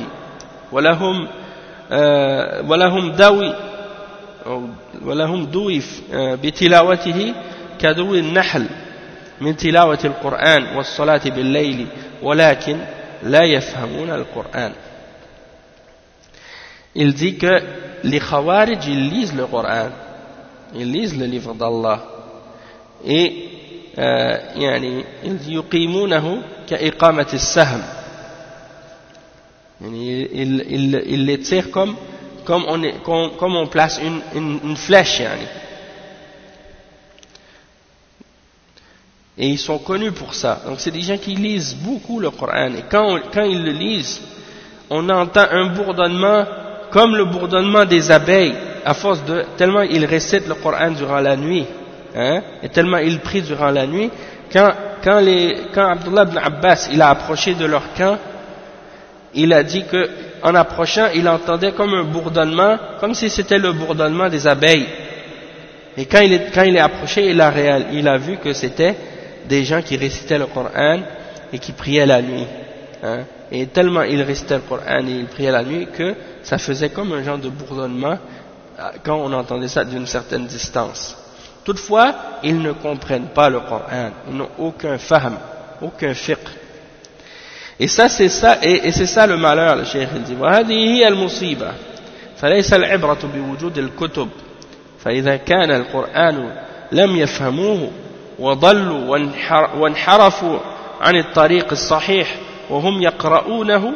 ولهم دوي بتلاوته كدوي النحل من تلاوة القرآن والصلاة بالليل ولكن لا يفهمون القرآن. Il dit que les Khawarij ils lisent le Coran, ils lisent le livre d'Allah et ils dit يقيمونه كإقامة السهم, ils les tirent comme on place une flèche et ils sont connus pour ça. Donc c'est des gens qui lisent beaucoup le Coran et quand ils le lisent, on entend un bourdonnement comme le bourdonnement des abeilles, à force de tellement ils récitent le Coran durant la nuit, et tellement ils prient durant la nuit. Quand Abdullah ibn Abbas il a approché de leur camp, il a dit que en approchant, il entendait comme un bourdonnement, comme si c'était le bourdonnement des abeilles. Et quand il est approché, il a vu que c'était des gens qui récitaient le Coran et qui priaient la nuit. Et tellement ils récitaient le Coran et ils priaient la nuit que ça faisait comme un genre de bourdonnement quand on entendait ça d'une certaine distance. Toutefois, ils ne comprennent pas le Coran, ils n'ont aucun fahm, aucun fiqh. Et ça c'est ça, et c'est ça le malheur, le Cheikh il dit وهذه هي المصيبة فليس العبرة بوجود الكتب فإذا كان القرآن لم يفهموه وضلوا وانحرفوا عن الطريق الصحيح وهم يقرؤونه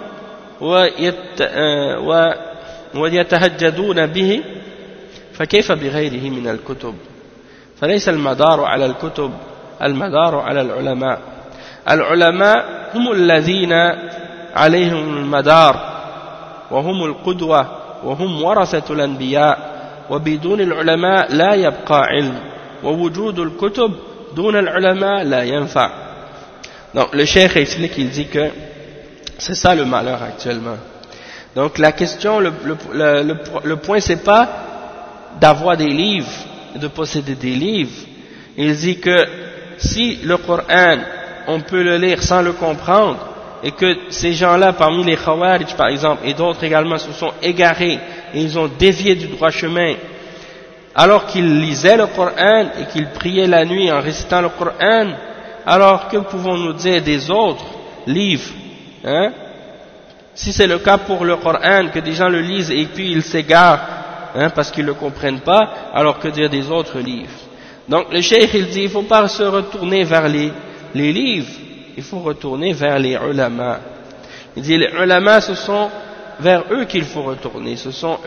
ويتهجدون به فكيف بغيره من الكتب فليس المدار على الكتب المدار على العلماء. العلماء هم الذين عليهم المدار وهم القدوة وهم ورثة الأنبياء وبدون العلماء لا يبقى علم ووجود الكتب دون العلماء لا ينفع. Donc le cheikh explique, il dit que c'est ça le malheur actuellement. Donc la question, le point c'est pas d'avoir des livres, de posséder des livres. Il dit que si le Coran on peut le lire sans le comprendre et que ces gens-là parmi les Khawarij par exemple et d'autres également se sont égarés et ils ont dévié du droit chemin alors qu'ils lisaient le Coran et qu'ils priaient la nuit en récitant le Coran, alors que pouvons-nous dire des autres livre, hein, si c'est le cas pour le Coran, que des gens le lisent et puis ils s'égarent, hein, parce qu'ils ne le comprennent pas, alors que dire des autres livres. Donc le cheikh il dit, il ne faut pas se retourner vers les livres, il faut retourner vers les ulama. Il dit les ulama, ce sont vers eux qu'il faut retourner, ce sont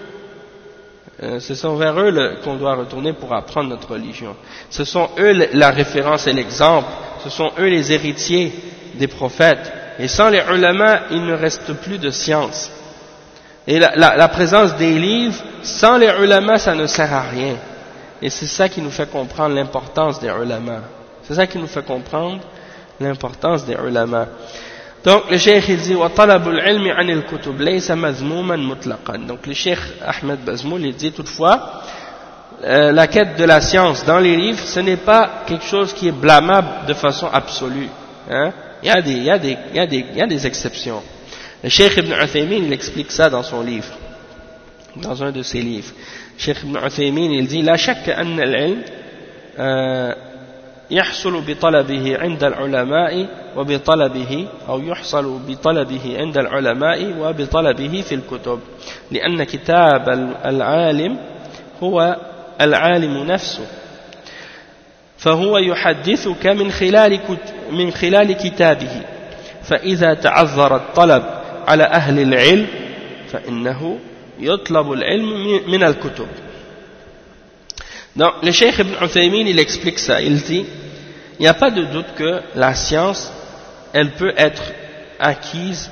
vers eux qu'on doit retourner pour apprendre notre religion. Ce sont eux la référence et l'exemple, ce sont eux les héritiers des prophètes. Et sans les ulama, il ne reste plus de science. Et la présence des livres, sans les ulama, ça ne sert à rien. Et c'est ça qui nous fait comprendre l'importance des ulama. C'est ça qui nous fait comprendre l'importance des ulama. Donc le cheikh il dit وَطَلَبُ الْعِلْمِ عَنِ الْكُتُبِ لَيْسَ مَذْمُومًا مُطْلَقًا. Donc le cheikh Ahmed Bazmoul il dit toutefois la quête de la science dans les livres, ce n'est pas quelque chose qui est blâmable de façon absolue, hein? Il y a des exceptions. Le cheikh Ibn Uthaymin il explique ça dans son livre, dans un de ses livres. Cheikh Ibn Uthaymin il dit لا شك أن العلم يحصل بطلبه عند العلماء وبطلبه أو يحصل بطلبه عند العلماء وبطلبه في الكتب لأن كتاب العالم هو العالم نفسه فهو يحدثك من خلال كتابه فإذا تعذر الطلب على أهل العلم فإنه يطلب العلم من الكتب. Donc le cheikh Ibn Uthaymin il explique ça, il dit il n'y a pas de doute que la science elle peut être acquise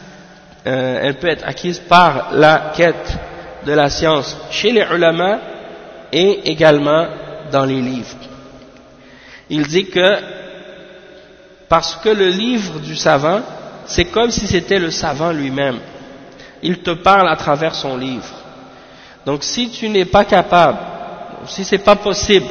par la quête de la science chez les ulama et également dans les livres. Il dit que parce que le livre du savant c'est comme si c'était le savant lui-même, il te parle à travers son livre. Donc si tu n'es pas capable, si c'est pas possible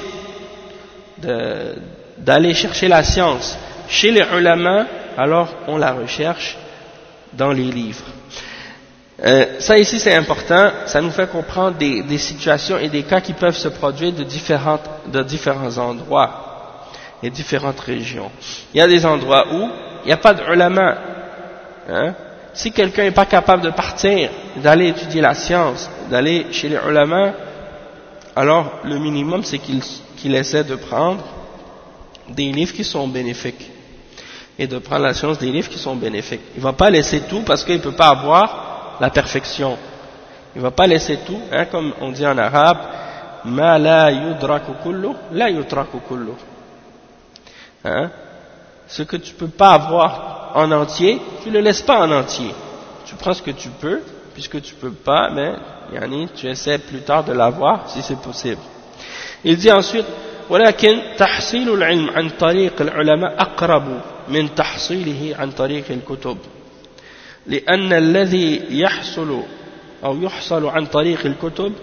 d'aller chercher la science chez les ulama, alors on la recherche dans les livres. Ça ici c'est important, ça nous fait comprendre des situations et des cas qui peuvent se produire de différents endroits et différentes régions. Il y a des endroits où il n'y a pas de ulama, hein? Si quelqu'un n'est pas capable de partir, d'aller étudier la science, d'aller chez les ulama, alors le minimum c'est qu'il essaie de prendre des livres qui sont bénéfiques et de prendre la science des livres qui sont bénéfiques. Il ne va pas laisser tout parce qu'il ne peut pas avoir la perfection. Il ne va pas laisser tout, hein, comme on dit en arabe, ma la yudraku kullu, la yutraku kullu. Hein? Ce que tu ne peux pas avoir en entier, tu ne le laisses pas en entier. Tu prends ce que tu peux, puisque tu ne peux pas, mais tu essaies plus tard de l'avoir si c'est possible. Il dit ensuite ولكن تحصيل العلم عن طريق العلماء أقرب من تحصيله عن طريق الكتب لأن الذي يحصل عن طريق الكتب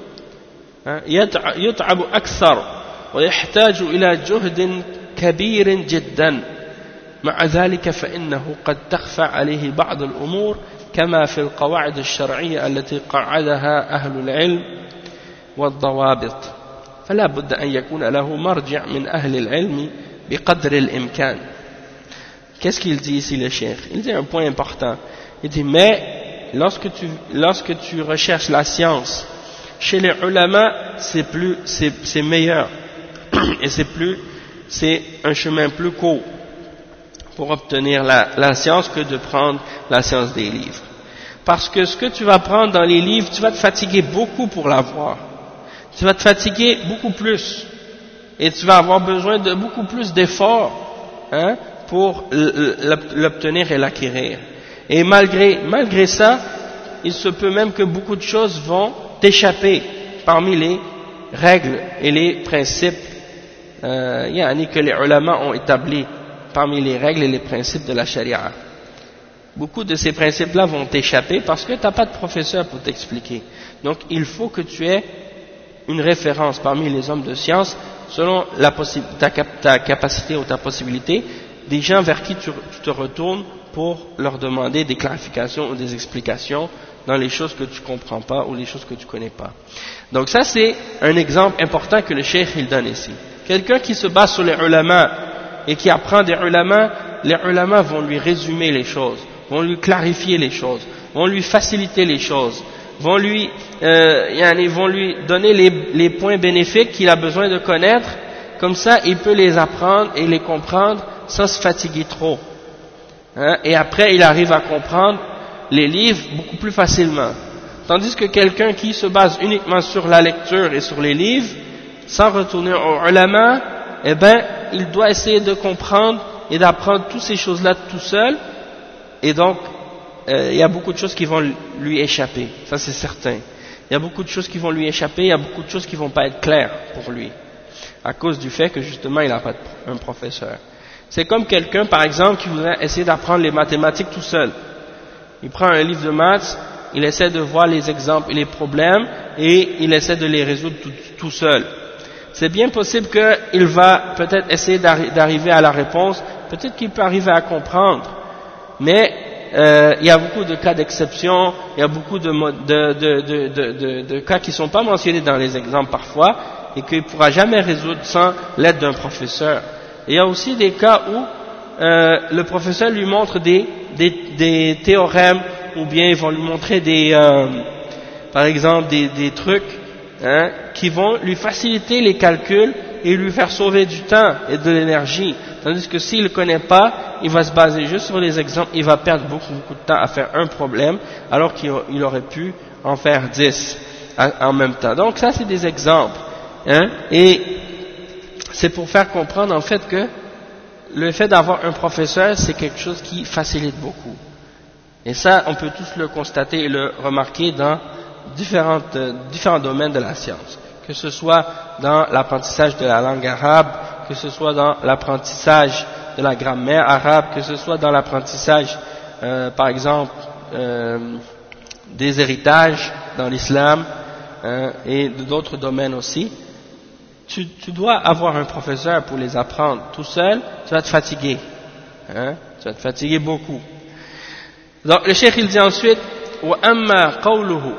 يتعب أكثر ويحتاج إلى جهد كبير جدا مع ذلك فإنه قد تخفى عليه بعض الأمور كما في القواعد الشرعية التي قعدها أهل العلم والضوابط فلا بد أن يكون له مرجع من أهل العلم بقدر الإمكان. Qu'est-ce qu'il dit ici le cheikh? Il dit un point important. Il dit mais lorsque tu recherches la science chez les ulama, c'est meilleur et c'est un chemin plus court pour obtenir la science que de prendre la science des livres. Parce que ce que tu vas prendre dans les livres, tu vas te fatiguer beaucoup pour l'avoir. Tu vas te fatiguer beaucoup plus. Et tu vas avoir besoin de beaucoup plus d'efforts, hein, pour l'obtenir et l'acquérir. Et malgré ça, il se peut même que beaucoup de choses vont t'échapper parmi les règles et les principes que les ulama ont établis parmi les règles et les principes de la charia. Beaucoup de ces principes-là vont t'échapper parce que tu n'as pas de professeur pour t'expliquer. Donc il faut que tu aies une référence parmi les hommes de science selon ta capacité ou ta possibilité, des gens vers qui tu te retournes pour leur demander des clarifications ou des explications dans les choses que tu ne comprends pas ou les choses que tu ne connais pas. Donc ça c'est un exemple important que le cheikh il donne ici. Quelqu'un qui se base sur les ulama et qui apprend des ulama, les ulama vont lui résumer les choses, vont lui clarifier les choses, vont lui faciliter les choses, vont lui donner les points bénéfiques qu'il a besoin de connaître, comme ça il peut les apprendre et les comprendre sans se fatiguer trop. Et après il arrive à comprendre les livres beaucoup plus facilement. Tandis que quelqu'un qui se base uniquement sur la lecture et sur les livres, sans retourner au ulama, eh ben, il doit essayer de comprendre et d'apprendre toutes ces choses-là tout seul, et donc, il y a beaucoup de choses qui vont lui échapper, ça c'est certain. Il y a beaucoup de choses qui vont lui échapper, il y a beaucoup de choses qui vont pas être claires pour lui, à cause du fait que justement il n'a pas un professeur. C'est comme quelqu'un, par exemple, qui voudrait essayer d'apprendre les mathématiques tout seul. Il prend un livre de maths, il essaie de voir les exemples et les problèmes, et il essaie de les résoudre tout seul. C'est bien possible qu'il va peut-être essayer d'arriver à la réponse, peut-être qu'il peut arriver à comprendre, mais il y a beaucoup de cas d'exception, il y a beaucoup de cas qui ne sont pas mentionnés dans les exemples parfois, et qu'il ne pourra jamais résoudre sans l'aide d'un professeur. Et il y a aussi des cas où le professeur lui montre des théorèmes, ou bien ils vont lui montrer par exemple des trucs qui vont lui faciliter les calculs et lui faire sauver du temps et de l'énergie. Tandis que s'il ne connaît pas, il va se baser juste sur les exemples, il va perdre beaucoup de temps à faire un problème, alors qu'il aurait pu en faire 10 en même temps. Donc ça c'est des exemples. Et c'est pour faire comprendre en fait que le fait d'avoir un professeur, c'est quelque chose qui facilite beaucoup. Et ça, on peut tous le constater et le remarquer dans différents domaines de la science, que ce soit dans l'apprentissage de la langue arabe, que ce soit dans l'apprentissage de la grammaire arabe, que ce soit dans l'apprentissage, par exemple, des héritages dans l'islam, et d'autres domaines aussi. Tu dois avoir un professeur pour les apprendre. Tout seul, tu vas te fatiguer. Tu vas te fatiguer beaucoup. Donc le cheikh il dit ensuite وأما قوله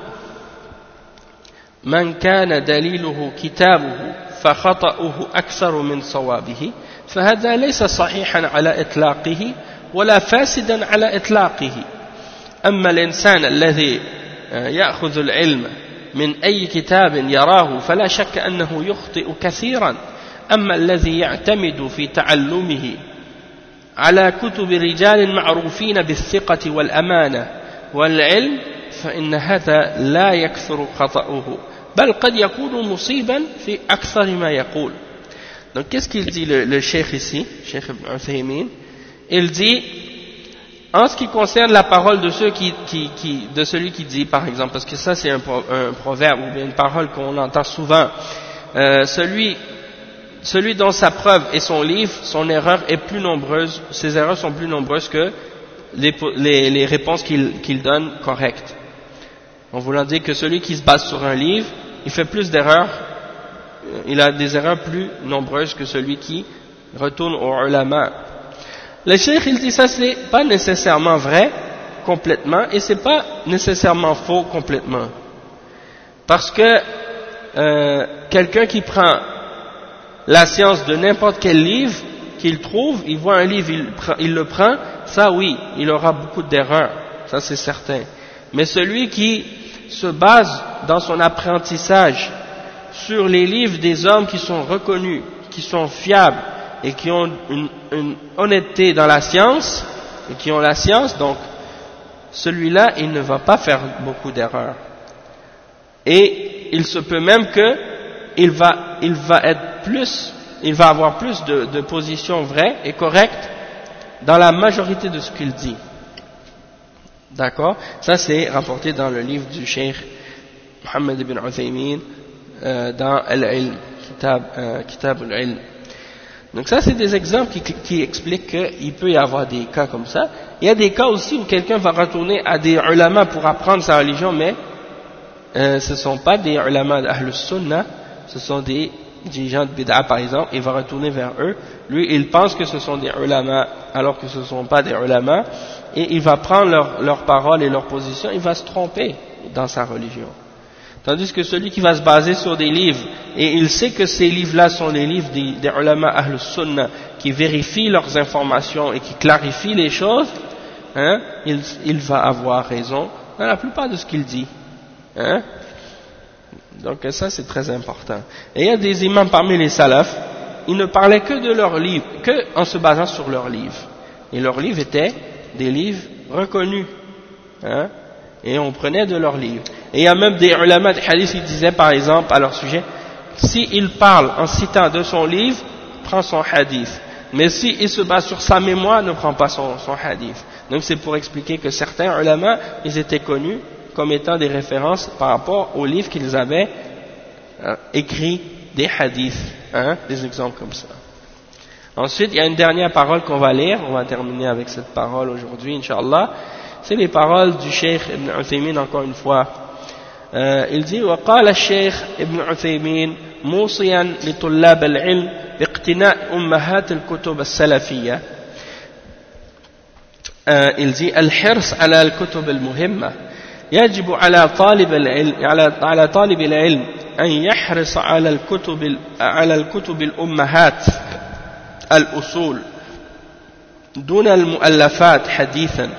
من كان دليله كتابه فخطأه أكثر من صوابه فهذا ليس صحيحا على إطلاقه ولا فاسدا على إطلاقه. أما الإنسان الذي يأخذ العلم من أي كتاب يراه فلا شك أنه يخطئ كثيرا. أما الذي يعتمد في تعلمه على كتب رجال معروفين بالثقة والأمانة والعلم فإن هذا لا يكثر خطأه بل قد يكون مصيبا في أكثر ما يقول. Donc qu'est-ce qu'il dit le cheikh ici, Cheikh Ibn Uthaymin? Il dit, en ce qui concerne la parole de de celui qui dit, par exemple, parce que ça c'est un proverbe ou bien une parole qu'on entend souvent, celui dont sa preuve est son livre, son erreur est plus nombreuse, ses erreurs sont plus nombreuses que les réponses qu'il donne correctes. En voulant dire que celui qui se base sur un livre, il fait plus d'erreurs, il a des erreurs plus nombreuses que celui qui retourne au ulama. Le cheikh il dit ça c'est pas nécessairement vrai complètement et c'est pas nécessairement faux complètement. Parce que quelqu'un qui prend la science de n'importe quel livre qu'il trouve, il voit un livre, il le prend, ça oui, il aura beaucoup d'erreurs, ça c'est certain. Mais celui qui se base dans son apprentissage sur les livres des hommes qui sont reconnus, qui sont fiables et qui ont une honnêteté dans la science, et qui ont la science, donc celui-là, il ne va pas faire beaucoup d'erreurs. Et il se peut même que il va avoir plus de positions vraies et correctes dans la majorité de ce qu'il dit. D'accord? Ça c'est rapporté dans le livre du cheikh Muhammad ibn Uthaymin dans Al-Ilm, Kitab Al-Ilm. Donc ça c'est des exemples qui expliquent qu'il peut y avoir des cas comme ça. Il y a des cas aussi où quelqu'un va retourner à des ulama pour apprendre sa religion, mais ce ne sont pas des ulama d'Ahl Sunnah, ce sont des gens de bid'a par exemple, il va retourner vers eux. Lui il pense que ce sont des ulama alors que ce ne sont pas des ulama, et il va prendre leurs paroles et leurs positions, il va se tromper dans sa religion. Tandis que celui qui va se baser sur des livres, et il sait que ces livres-là sont les livres des ulama Ahl Sunnah, qui vérifient leurs informations et qui clarifient les choses, hein, il va avoir raison dans la plupart de ce qu'il dit. Hein. Donc ça c'est très important. Et il y a des imams parmi les salafs, ils ne parlaient que de leurs livres, que en se basant sur leurs livres. Et leurs livres étaient des livres reconnus. Hein, et on prenait de leurs livres. Et il y a même des ulama de hadith qui disaient par exemple à leur sujet, s'il parle en citant de son livre, prend son hadith. Mais s'il se base sur sa mémoire, ne prend pas son hadith. Donc c'est pour expliquer que certains ulama, ils étaient connus comme étant des références par rapport aux livres qu'ils avaient écrits des hadiths, hein, des exemples comme ça. Ensuite, il y a une dernière parole qu'on va lire, on va terminer avec cette parole aujourd'hui, Inch'Allah. C'est les paroles du Cheikh Ibn Uthaymin encore une fois. Il dit وقال الشيخ ابن عثيمين موصيا لطلاب العلم باقتناء أمهات الكتب السلفية. Il dit الحرص على الكتب المهمة يجب على طالب العلم أن يحرص على الكتب الأمهات الأصول دون المؤلفات حديثا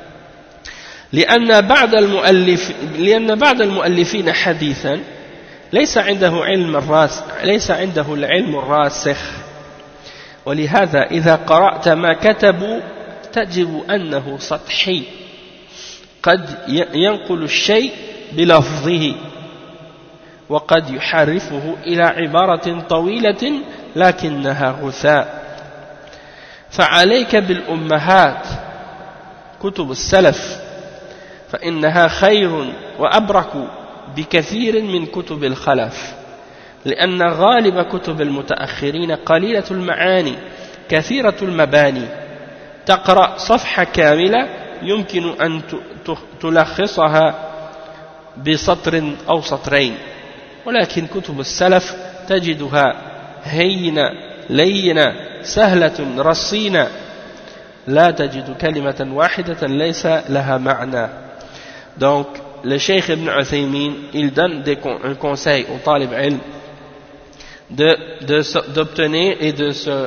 لأن بعض المؤلفين حديثا ليس عنده العلم الراسخ ولهذا إذا قرأت ما كتبوا تجد أنه سطحي قد ينقل الشيء بلفظه وقد يحرفه إلى عبارة طويلة لكنها غثاء فعليك بالأمهات كتب السلف فإنها خير وأبرك بكثير من كتب الخلف لأن غالب كتب المتأخرين قليلة المعاني كثيرة المباني تقرأ صفحة كاملة يمكن أن تلخصها بسطر أو سطرين ولكن كتب السلف تجدها هينة لينة سهلة رصينة لا تجد كلمة واحدة ليس لها معنى. Donc le Cheikh Ibn Uthaymin il donne un conseil au talib ilm d'obtenir et de se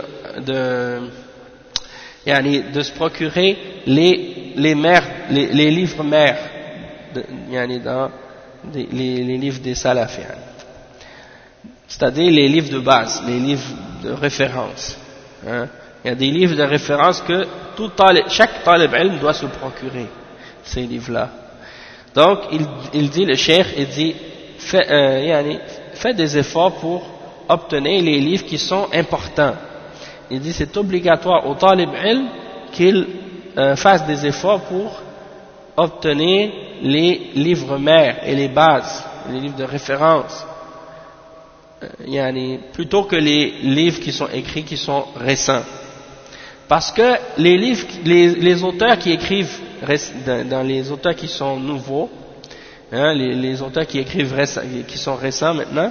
procurer les livres mères dans les livres des salafs, c'est-à-dire les livres de base, les livres de référence. Hein. Il y a des livres de référence que chaque talib ilm doit se procurer, ces livres-là. Donc, il dit, le cheikh, il dit, fais des efforts pour obtenir les livres qui sont importants. Il dit, c'est obligatoire au talib ilm qu'il fasse des efforts pour obtenir les livres mères et les bases, les livres de référence, plutôt que les livres qui sont écrits, qui sont récents. Parce que les auteurs qui écrivent, dans les auteurs qui sont nouveaux, hein, les auteurs qui écrivent qui sont récents maintenant,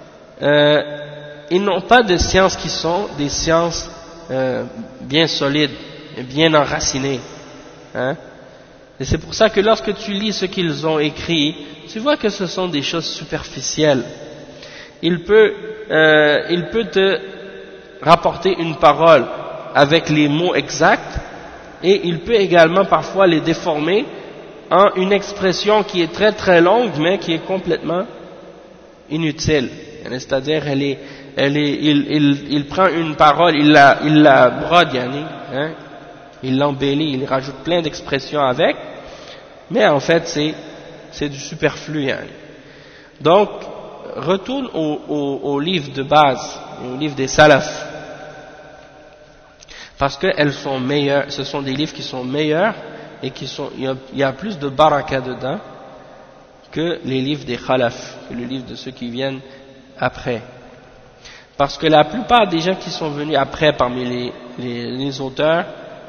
ils n'ont pas de sciences qui sont des sciences bien solides, bien enracinées. Hein. Et c'est pour ça que lorsque tu lis ce qu'ils ont écrit, tu vois que ce sont des choses superficielles. Il peut te rapporter une parole avec les mots exacts et il peut également parfois les déformer en une expression qui est très très longue mais qui est complètement inutile. C'est-à-dire il prend une parole, il la brode, hein, il l'embellit, il rajoute plein d'expressions avec, mais en fait c'est du superflu. Donc retourne aux livres de base, aux livres des salafs, parce qu'elles sont meilleures, ce sont des livres qui sont meilleurs et il y a plus de baraka dedans que les livres des khalaf, que les livres de ceux qui viennent après. Parce que la plupart des gens qui sont venus après parmi les auteurs,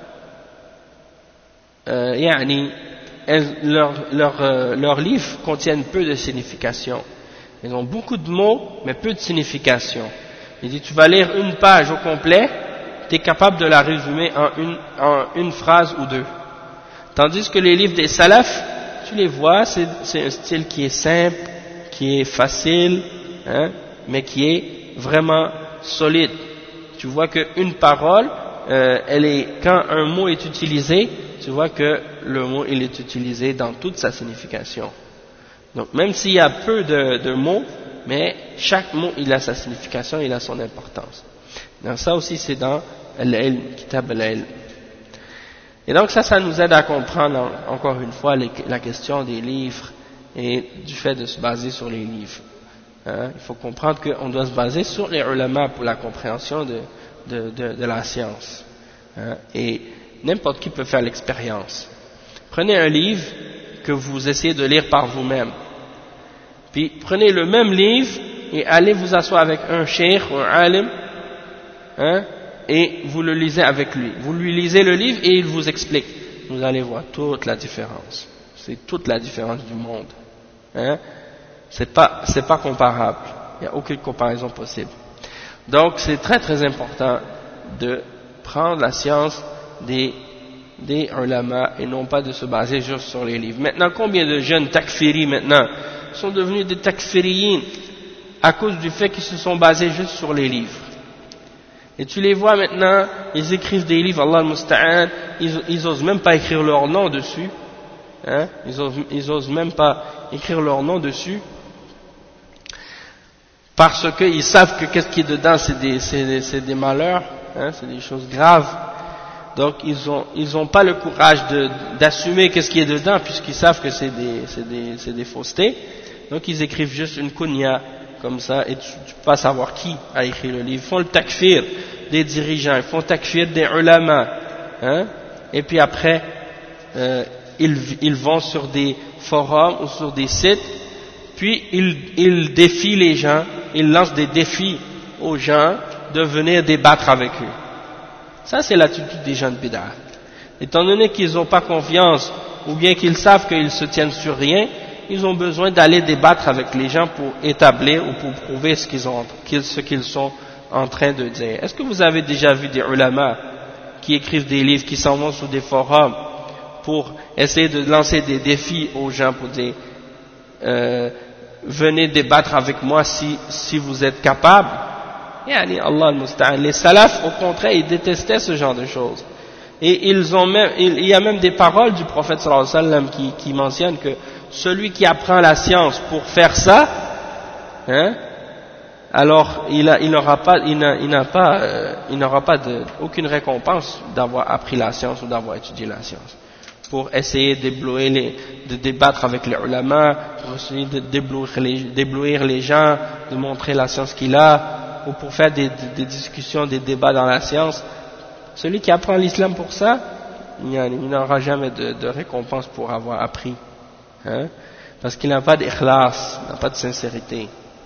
leurs livres contiennent peu de signification. Ils ont beaucoup de mots, mais peu de signification. Il dit, tu vas lire une page au complet, tu es capable de la résumer en une phrase ou deux. Tandis que les livres des salafs, tu les vois, c'est un style qui est simple, qui est facile, hein, mais qui est vraiment solide. Tu vois qu'une parole, quand un mot est utilisé, tu vois que le mot il est utilisé dans toute sa signification. Donc même s'il y a peu de mots, mais chaque mot il a sa signification, il a son importance. Donc ça aussi c'est dans al-ilm, kitab al-ilm. Et donc ça nous aide à comprendre encore une fois la question des livres et du fait de se baser sur les livres. Hein? Il faut comprendre qu'on doit se baser sur les ulama pour la compréhension de la science. Hein? Et n'importe qui peut faire l'expérience. Prenez un livre que vous essayez de lire par vous-même. Puis prenez le même livre et allez vous asseoir avec un cheikh ou un alim, hein, et vous le lisez avec lui. Vous lui lisez le livre et il vous explique. Vous allez voir toute la différence. C'est toute la différence du monde. Hein. C'est pas comparable. Il n'y a aucune comparaison possible. Donc c'est très très important de prendre la science des ulama et non pas de se baser juste sur les livres. Maintenant, combien de jeunes takfiri maintenant sont devenus des takfiriyin à cause du fait qu'ils se sont basés juste sur les livres? Et tu les vois maintenant, ils écrivent des livres, Allah al-Musta'an, ils osent même pas écrire leur nom dessus, hein? Ils osent même pas écrire leur nom dessus, parce qu'ils savent que qu'est-ce qui est dedans, c'est des malheurs, hein? C'est des choses graves. Donc ils ont pas le courage d'assumer qu'est-ce qui est dedans, puisqu'ils savent que c'est des faussetés. Donc ils écrivent juste une kunya comme ça, et tu peux pas savoir qui a écrit le livre. Ils font le takfir des dirigeants, ils font le takfir des ulama, hein, et puis après ils vont sur des forums ou sur des sites, puis ils défient les gens, ils lancent des défis aux gens de venir débattre avec eux. Ça c'est l'attitude des gens de bid'ah. Étant donné qu'ils n'ont pas confiance, ou bien qu'ils savent qu'ils se tiennent sur rien, ils ont besoin d'aller débattre avec les gens pour établir ou pour prouver ce qu'ils sont en train de dire. Est-ce que vous avez déjà vu des ulama qui écrivent des livres, qui s'en vont sur des forums pour essayer de lancer des défis aux gens pour dire venez débattre avec moi si vous êtes capable? Yani Allah al-Musta'an. Les salafs au contraire ils détestaient ce genre de choses. Et il y a même des paroles du prophète sallallahu alayhi wa sallam qui mentionnent que celui qui apprend la science pour faire ça, hein, alors il n'aura pas aucune récompense d'avoir appris la science ou d'avoir étudié la science. Pour essayer de débattre avec les ulama, pour essayer de d'éblouir les gens, de montrer la science qu'il a, ou pour faire des discussions, des débats dans la science. Celui qui apprend l'islam pour ça, il n'aura jamais de récompense pour avoir appris. Hein? Parce qu'il n'a pas d'ikhlas, il n'a pas de sincérité.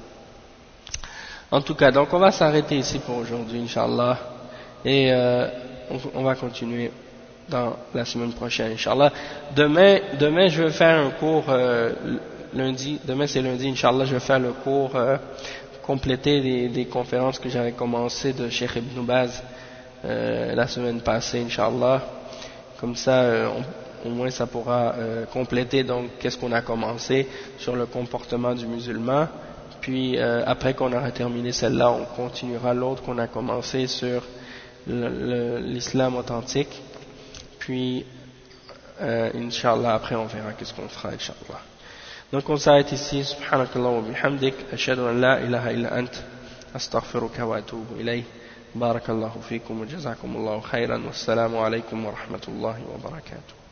En tout cas, donc on va s'arrêter ici pour aujourd'hui, Inch'Allah, et on va continuer dans la semaine prochaine, Inch'Allah. Demain je vais faire un cours lundi, demain c'est lundi, Inch'Allah, je vais faire le cours compléter des conférences que j'avais commencé de Cheikh Ibn Baz la semaine passée, Inch'Allah. Comme ça, au moins ça pourra compléter donc qu'est-ce qu'on a commencé sur le comportement du musulman. Puis après qu'on aura terminé celle-là, on continuera l'autre qu'on a commencé sur l'islam authentique. Puis Inch'Allah, après on verra qu'est-ce qu'on fera, Inch'Allah. Donc on s'arrête ici. Subhanakallah wa bihamdik, ashhadu an la ilaha illa ant, astaghfiruka wa atubu ilayh. بارك الله فيكم وجزاكم الله خيرا والسلام عليكم ورحمة الله وبركاته.